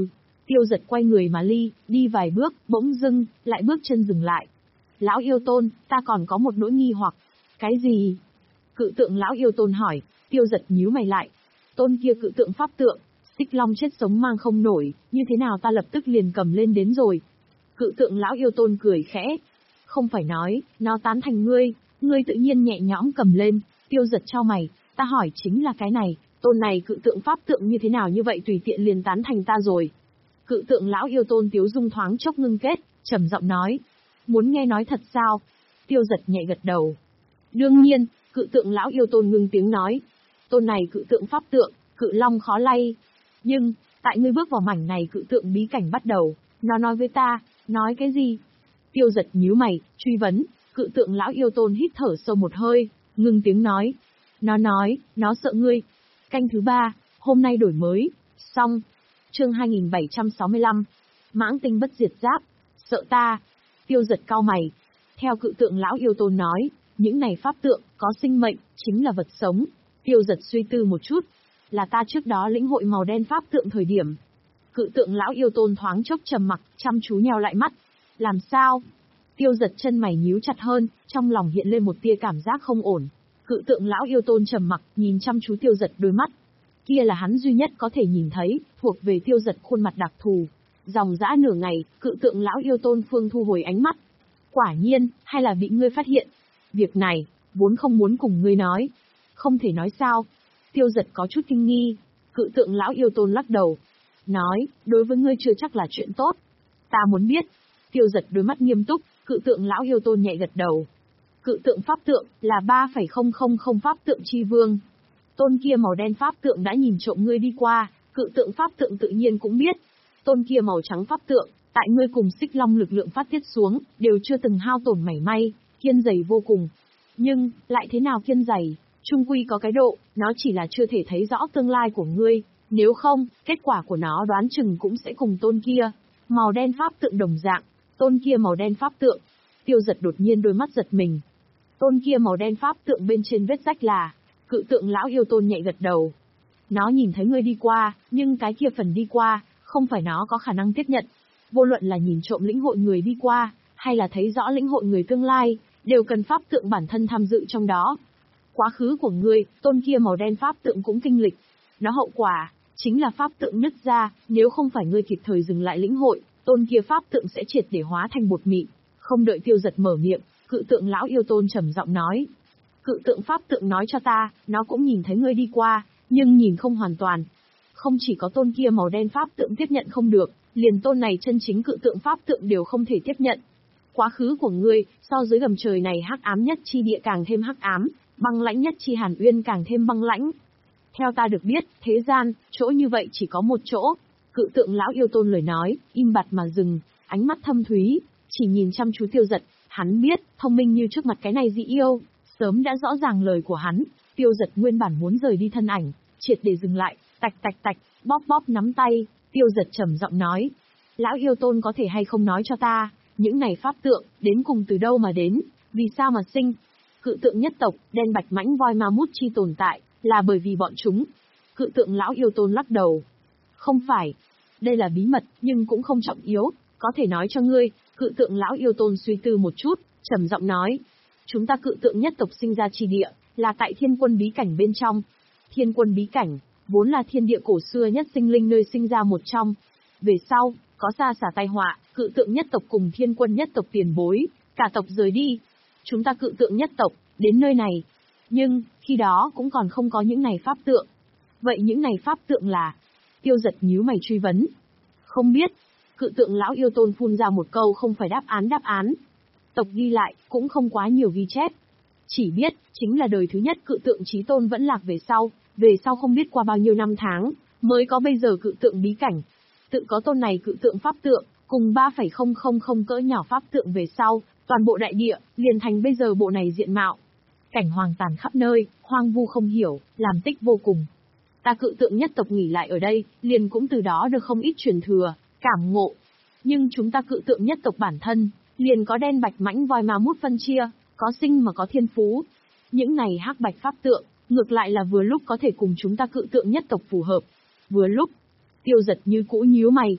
Tiêu Giật quay người mà ly, đi vài bước, bỗng dưng, lại bước chân dừng lại. Lão yêu tôn, ta còn có một nỗi nghi hoặc. Cái gì? Cự tượng lão yêu tôn hỏi. Tiêu Giật nhíu mày lại. Tôn kia cự tượng pháp tượng, Xích Long chết sống mang không nổi, như thế nào ta lập tức liền cầm lên đến rồi. Cự tượng lão yêu tôn cười khẽ. Không phải nói, nó tán thành ngươi, ngươi tự nhiên nhẹ nhõm cầm lên. Tiêu Giật chau mày, ta hỏi chính là cái này, tôn này cự tượng pháp tượng như thế nào như vậy tùy tiện liền tán thành ta rồi. Cự tượng lão yêu tôn tiếu dung thoáng chốc ngưng kết, trầm giọng nói. Muốn nghe nói thật sao? Tiêu Giật nhẹ gật đầu. Đương nhiên, cự tượng lão yêu tôn ngưng tiếng nói. Tôn này cự tượng pháp tượng, cự long khó lay. Nhưng, tại ngươi bước vào mảnh này cự tượng bí cảnh bắt đầu, nó nói với ta, nói cái gì? Tiêu Giật nhíu mày, truy vấn, cự tượng lão yêu tôn hít thở sâu một hơi, ngưng tiếng nói. Nó nói, nó sợ ngươi. Canh thứ ba, hôm nay đổi mới, xong. Chương hai nghìn bảy trăm sáu mươi lăm. Mãng tinh bất diệt giáp, sợ ta. Tiêu Giật cau mày. Theo cự tượng lão yêu tôn nói, những này pháp tượng, có sinh mệnh, chính là vật sống. Tiêu Giật suy tư một chút. Là ta trước đó lĩnh hội màu đen pháp tượng thời điểm. Cự tượng lão yêu tôn thoáng chốc trầm mặc, chăm chú nheo lại mắt. Làm sao? Tiêu Giật chân mày nhíu chặt hơn, trong lòng hiện lên một tia cảm giác không ổn. Cự tượng lão yêu tôn trầm mặc, nhìn chăm chú Tiêu Giật đôi mắt. Kia là hắn duy nhất có thể nhìn thấy, thuộc về Tiêu Giật khuôn mặt đặc thù. Dòng dã nửa ngày, cự tượng lão yêu tôn phương thu hồi ánh mắt. Quả nhiên, hay là bị ngươi phát hiện? Việc này, vốn không muốn cùng ngươi nói. Không thể nói sao? Tiêu Giật có chút kinh nghi. Cự tượng lão yêu tôn lắc đầu. Nói, đối với ngươi chưa chắc là chuyện tốt. Ta muốn biết. Tiêu Giật đôi mắt nghiêm túc, cự tượng lão yêu tôn nhẹ gật đầu. Cự tượng pháp tượng, là ba phẩy không không không pháp tượng chi vương. Tôn kia màu đen pháp tượng đã nhìn trộm ngươi đi qua, cự tượng pháp tượng tự nhiên cũng biết. Tôn kia màu trắng pháp tượng, tại ngươi cùng Xích Long lực lượng phát tiết xuống, đều chưa từng hao tổn mảy may, kiên dày vô cùng. Nhưng, lại thế nào kiên dày, chung quy có cái độ, nó chỉ là chưa thể thấy rõ tương lai của ngươi, nếu không, kết quả của nó đoán chừng cũng sẽ cùng tôn kia. Màu đen pháp tượng đồng dạng, tôn kia màu đen pháp tượng. Tiêu Giật đột nhiên đôi mắt giật mình. Tôn kia màu đen pháp tượng bên trên vết rách là, cự tượng lão yêu tôn nhẹ gật đầu. Nó nhìn thấy ngươi đi qua, nhưng cái kia phần đi qua, không phải nó có khả năng tiếp nhận. Vô luận là nhìn trộm lĩnh hội người đi qua, hay là thấy rõ lĩnh hội người tương lai, đều cần pháp tượng bản thân tham dự trong đó. Quá khứ của ngươi, tôn kia màu đen pháp tượng cũng kinh lịch. Nó hậu quả, chính là pháp tượng nứt ra, nếu không phải ngươi kịp thời dừng lại lĩnh hội, tôn kia pháp tượng sẽ triệt để hóa thành bột mịn. Không đợi Tiêu Giật mở miệng, cự tượng lão yêu tôn trầm giọng nói. Cự tượng pháp tượng nói cho ta, nó cũng nhìn thấy ngươi đi qua, nhưng nhìn không hoàn toàn. Không chỉ có tôn kia màu đen pháp tượng tiếp nhận không được, liền tôn này chân chính cự tượng pháp tượng đều không thể tiếp nhận. Quá khứ của ngươi, so dưới gầm trời này hắc ám nhất chi địa càng thêm hắc ám, băng lãnh nhất chi hàn uyên càng thêm băng lãnh. Theo ta được biết, thế gian, chỗ như vậy chỉ có một chỗ. Cự tượng lão yêu tôn lời nói, im bặt mà dừng, ánh mắt thâm thúy, chỉ nhìn chăm chú Tiêu Giật. Hắn biết, thông minh như trước mặt cái này dị yêu, sớm đã rõ ràng lời của hắn. Tiêu Giật nguyên bản muốn rời đi thân ảnh, triệt để dừng lại, tạch tạch tạch, bóp bóp nắm tay. Tiêu Giật trầm giọng nói, lão yêu tôn có thể hay không nói cho ta, những này pháp tượng, đến cùng từ đâu mà đến, vì sao mà sinh? Cự tượng nhất tộc, đen bạch mãnh voi ma mút chi tồn tại, là bởi vì bọn chúng. Cự tượng lão yêu tôn lắc đầu. Không phải. Đây là bí mật, nhưng cũng không trọng yếu, có thể nói cho ngươi. Cự tượng lão yêu tôn suy tư một chút, trầm giọng nói. Chúng ta cự tượng nhất tộc sinh ra chi địa, là tại thiên quân bí cảnh bên trong. Thiên quân bí cảnh, vốn là thiên địa cổ xưa nhất sinh linh nơi sinh ra một trong. Về sau, có xa xả tai họa, cự tượng nhất tộc cùng thiên quân nhất tộc tiền bối, cả tộc rời đi. Chúng ta cự tượng nhất tộc, đến nơi này. Nhưng, khi đó cũng còn không có những này pháp tượng. Vậy những này pháp tượng là? Tiêu Giật nhíu mày truy vấn. Không biết. Cự tượng lão yêu tôn phun ra một câu không phải đáp án đáp án. Tộc ghi lại, cũng không quá nhiều ghi chép. Chỉ biết, chính là đời thứ nhất cự tượng chí tôn vẫn lạc về sau, về sau không biết qua bao nhiêu năm tháng, mới có bây giờ cự tượng bí cảnh. Tự có tôn này cự tượng pháp tượng, cùng ba phẩy không không không cỡ nhỏ pháp tượng về sau, toàn bộ đại địa, liền thành bây giờ bộ này diện mạo. Cảnh hoàng tàn khắp nơi, hoang vu không hiểu, làm tích vô cùng. Ta cự tượng nhất tộc nghỉ lại ở đây, liền cũng từ đó được không ít truyền thừa, cảm ngộ. Nhưng chúng ta cự tượng nhất tộc bản thân, liền có đen bạch mãnh voi ma mút phân chia, có sinh mà có thiên phú. Những này hắc bạch pháp tượng, ngược lại là vừa lúc có thể cùng chúng ta cự tượng nhất tộc phù hợp. Vừa lúc, Tiêu Giật như cũ nhíu mày.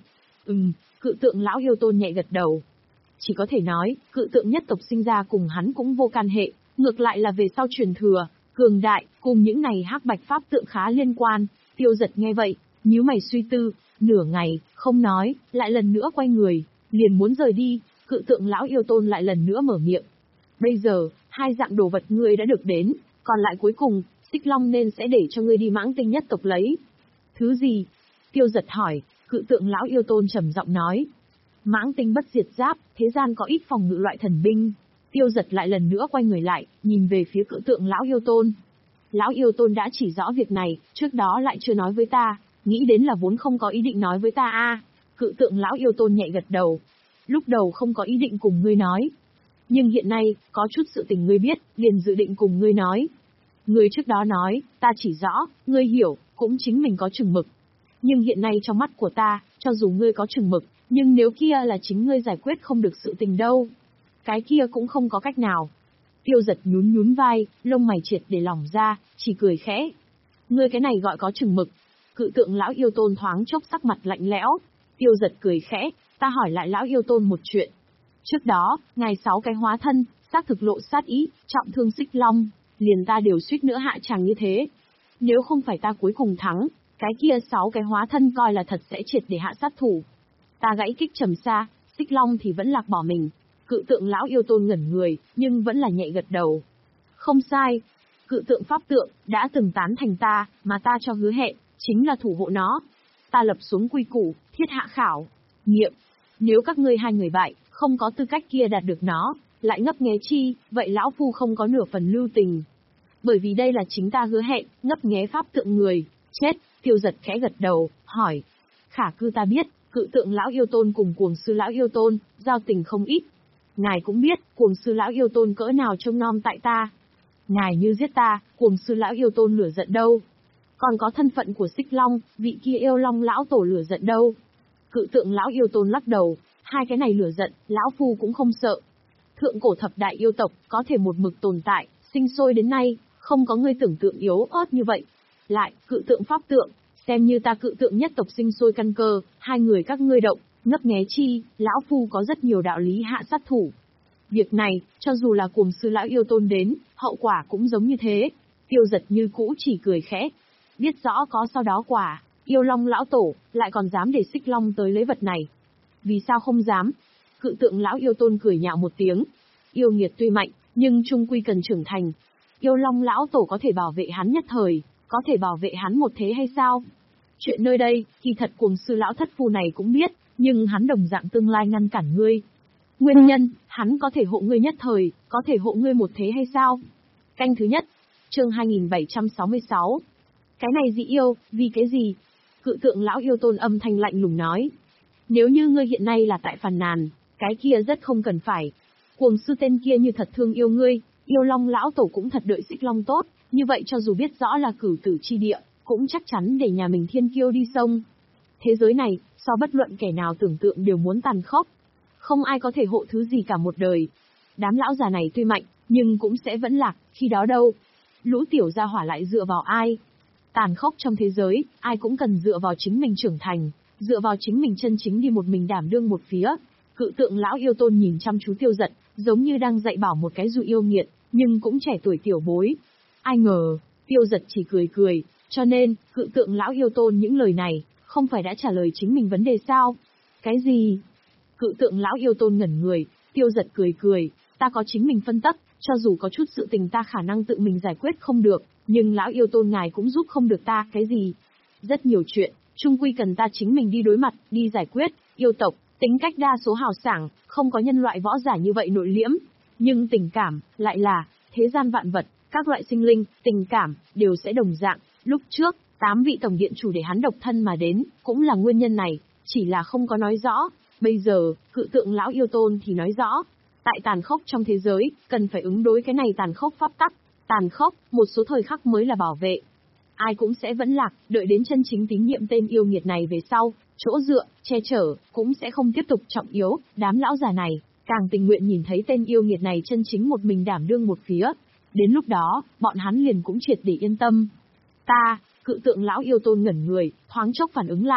Ừm, cự tượng lão yêu tôn nhẹ gật đầu. Chỉ có thể nói, cự tượng nhất tộc sinh ra cùng hắn cũng vô can hệ, ngược lại là về sau truyền thừa, cường đại, cùng những này hắc bạch pháp tượng khá liên quan. Tiêu Giật nghe vậy, nhíu mày suy tư, nửa ngày, không nói, lại lần nữa quay người, liền muốn rời đi, cự tượng lão yêu tôn lại lần nữa mở miệng. Bây giờ, hai dạng đồ vật ngươi đã được đến, còn lại cuối cùng, Xích Long nên sẽ để cho ngươi đi Mãng Tinh nhất tộc lấy. Thứ gì? Tiêu Giật hỏi, cự tượng lão yêu tôn trầm giọng nói. Mãng Tinh bất diệt giáp, thế gian có ít phòng ngự loại thần binh. Tiêu Giật lại lần nữa quay người lại, nhìn về phía cự tượng lão yêu tôn. Lão yêu tôn đã chỉ rõ việc này, trước đó lại chưa nói với ta, nghĩ đến là vốn không có ý định nói với ta a. À, cự tượng lão yêu tôn nhẹ gật đầu. Lúc đầu không có ý định cùng ngươi nói. Nhưng hiện nay, có chút sự tình ngươi biết, liền dự định cùng ngươi nói. Ngươi trước đó nói, ta chỉ rõ, ngươi hiểu, cũng chính mình có chừng mực. Nhưng hiện nay trong mắt của ta, cho dù ngươi có chừng mực, nhưng nếu kia là chính ngươi giải quyết không được sự tình đâu. Cái kia cũng không có cách nào. Tiêu Giật nhún nhún vai, lông mày triệt để lỏng ra, chỉ cười khẽ. Ngươi cái này gọi có chừng mực. Cự tượng lão yêu tôn thoáng chốc sắc mặt lạnh lẽo. Tiêu Giật cười khẽ, ta hỏi lại lão yêu tôn một chuyện. Trước đó, ngài sáu cái hóa thân, xác thực lộ sát ý, trọng thương Xích Long, liền ta đều suýt nữa hạ tràng như thế. Nếu không phải ta cuối cùng thắng, cái kia sáu cái hóa thân coi là thật sẽ triệt để hạ sát thủ. Ta gãy kích trầm xa, Xích Long thì vẫn lạc bỏ mình. Cự tượng lão yêu tôn ngẩn người, nhưng vẫn là nhẹ gật đầu. Không sai. Cự tượng pháp tượng, đã từng tán thành ta, mà ta cho hứa hẹn, chính là thủ hộ nó. Ta lập xuống quy củ, thiết hạ khảo, nghiệm. Nếu các ngươi hai người bại, không có tư cách kia đạt được nó, lại ngấp nghé chi, vậy lão phu không có nửa phần lưu tình. Bởi vì đây là chính ta hứa hẹn, ngấp nghé pháp tượng người, chết. Tiêu Giật khẽ gật đầu, hỏi. Khả cư ta biết, cự tượng lão yêu tôn cùng cuồng sư lão yêu tôn, giao tình không ít. Ngài cũng biết, cuồng sư lão yêu tôn cỡ nào trông nom tại ta. Ngài như giết ta, cuồng sư lão yêu tôn lửa giận đâu. Còn có thân phận của Xích Long, vị kia yêu long lão tổ lửa giận đâu. Cự tượng lão yêu tôn lắc đầu, hai cái này lửa giận, lão phu cũng không sợ. Thượng cổ thập đại yêu tộc, có thể một mực tồn tại, sinh sôi đến nay, không có ngươi tưởng tượng yếu ớt như vậy. Lại, cự tượng pháp tượng, xem như ta cự tượng nhất tộc sinh sôi căn cơ, hai người các ngươi động, ngấp nghé chi, lão phu có rất nhiều đạo lý hạ sát thủ. Việc này, cho dù là cuồng sư lão yêu tôn đến, hậu quả cũng giống như thế. Tiêu Giật như cũ chỉ cười khẽ. Biết rõ có sau đó quả, yêu long lão tổ, lại còn dám để Xích Long tới lấy vật này. Vì sao không dám? Cự tượng lão yêu tôn cười nhạo một tiếng. Yêu nghiệt tuy mạnh, nhưng chung quy cần trưởng thành. Yêu long lão tổ có thể bảo vệ hắn nhất thời, có thể bảo vệ hắn một thế hay sao? Chuyện nơi đây, kỳ thật cuồng sư lão thất phu này cũng biết, nhưng hắn đồng dạng tương lai ngăn cản ngươi. Nguyên nhân, hắn có thể hộ ngươi nhất thời, có thể hộ ngươi một thế hay sao? Canh thứ nhất, chương hai nghìn bảy trăm sáu mươi sáu. Cái này dị yêu, vì cái gì? Cự tượng lão yêu tôn âm thanh lạnh lùng nói. Nếu như ngươi hiện nay là tại phàn nàn, cái kia rất không cần phải. Cuồng sư tên kia như thật thương yêu ngươi, yêu long lão tổ cũng thật đợi Xích Long tốt, như vậy cho dù biết rõ là cửu tử chi địa, cũng chắc chắn để nhà mình thiên kiêu đi sông. Thế giới này, so bất luận kẻ nào tưởng tượng đều muốn tàn khốc. Không ai có thể hộ thứ gì cả một đời. Đám lão già này tuy mạnh, nhưng cũng sẽ vẫn lạc, khi đó đâu? Lũ tiểu gia hỏa lại dựa vào ai? Tàn khốc trong thế giới, ai cũng cần dựa vào chính mình trưởng thành, dựa vào chính mình chân chính đi một mình đảm đương một phía. Cự tượng lão yêu tôn nhìn chăm chú Tiêu Giật, giống như đang dạy bảo một cái dụ yêu nghiệt, nhưng cũng trẻ tuổi tiểu bối. Ai ngờ, Tiêu Giật chỉ cười cười, cho nên, cự tượng lão yêu tôn những lời này, không phải đã trả lời chính mình vấn đề sao? Cái gì? Cự tượng lão yêu tôn ngẩn người, Tiêu Giật cười cười, ta có chính mình phân tích, cho dù có chút sự tình ta khả năng tự mình giải quyết không được, nhưng lão yêu tôn ngài cũng giúp không được ta, cái gì? Rất nhiều chuyện, chung quy cần ta chính mình đi đối mặt, đi giải quyết, yêu tộc, tính cách đa số hào sảng, không có nhân loại võ giả như vậy nội liễm, nhưng tình cảm, lại là, thế gian vạn vật, các loại sinh linh, tình cảm, đều sẽ đồng dạng, lúc trước, tám vị tổng điện chủ để hắn độc thân mà đến, cũng là nguyên nhân này, chỉ là không có nói rõ. Bây giờ, cự tượng lão yêu tôn thì nói rõ. Tại tàn khốc trong thế giới, cần phải ứng đối cái này tàn khốc pháp tắc. Tàn khốc, một số thời khắc mới là bảo vệ. Ai cũng sẽ vẫn lạc, đợi đến chân chính tín nhiệm tên yêu nghiệt này về sau, chỗ dựa, che chở, cũng sẽ không tiếp tục trọng yếu. Đám lão già này, càng tình nguyện nhìn thấy tên yêu nghiệt này chân chính một mình đảm đương một phía. Đến lúc đó, bọn hắn liền cũng triệt để yên tâm. Ta, cự tượng lão yêu tôn ngẩn người, thoáng chốc phản ứng lại.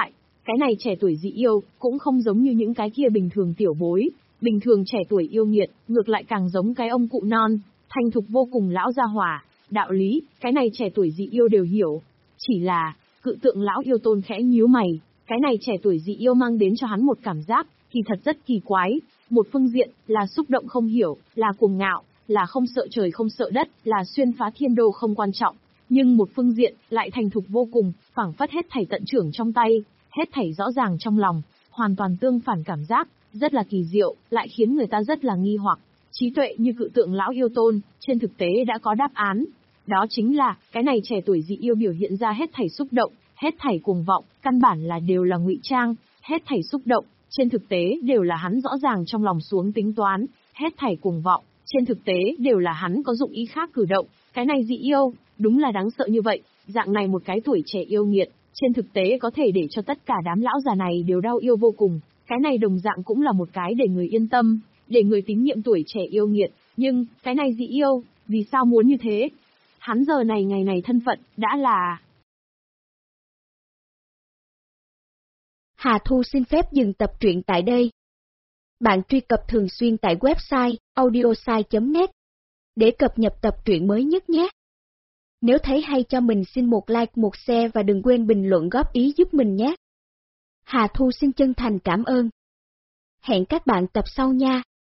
Cái này trẻ tuổi dị yêu, cũng không giống như những cái kia bình thường tiểu bối, bình thường trẻ tuổi yêu nghiệt, ngược lại càng giống cái ông cụ non, thành thục vô cùng lão gia hỏa. Đạo lý, cái này trẻ tuổi dị yêu đều hiểu. Chỉ là, cự tượng lão yêu tôn khẽ nhíu mày, cái này trẻ tuổi dị yêu mang đến cho hắn một cảm giác, kỳ thật rất kỳ quái. Một phương diện, là xúc động không hiểu, là cuồng ngạo, là không sợ trời không sợ đất, là xuyên phá thiên đô không quan trọng. Nhưng một phương diện, lại thành thục vô cùng, phảng phất hết thảy tận trưởng trong tay, hết thảy rõ ràng trong lòng, hoàn toàn tương phản cảm giác, rất là kỳ diệu, lại khiến người ta rất là nghi hoặc. Trí tuệ như cự tượng lão yêu tôn, trên thực tế đã có đáp án. Đó chính là, cái này trẻ tuổi dị yêu biểu hiện ra hết thảy xúc động, hết thảy cuồng vọng, căn bản là đều là ngụy trang, hết thảy xúc động, trên thực tế đều là hắn rõ ràng trong lòng xuống tính toán, hết thảy cuồng vọng, trên thực tế đều là hắn có dụng ý khác cử động. Cái này dị yêu, đúng là đáng sợ như vậy, dạng này một cái tuổi trẻ yêu nghiệt, trên thực tế có thể để cho tất cả đám lão già này đều đau yêu vô cùng. Cái này đồng dạng cũng là một cái để người yên tâm, để người tín nhiệm tuổi trẻ yêu nghiệt, nhưng, cái này dị yêu, vì sao muốn như thế? Hắn giờ này ngày này thân phận, đã là... Hà Thu xin phép dừng tập truyện tại đây. Bạn truy cập thường xuyên tại website audiosai chấm net để cập nhật tập truyện mới nhất nhé. Nếu thấy hay cho mình xin một like, một share và đừng quên bình luận góp ý giúp mình nhé. Hà Thu xin chân thành cảm ơn. Hẹn các bạn tập sau nha.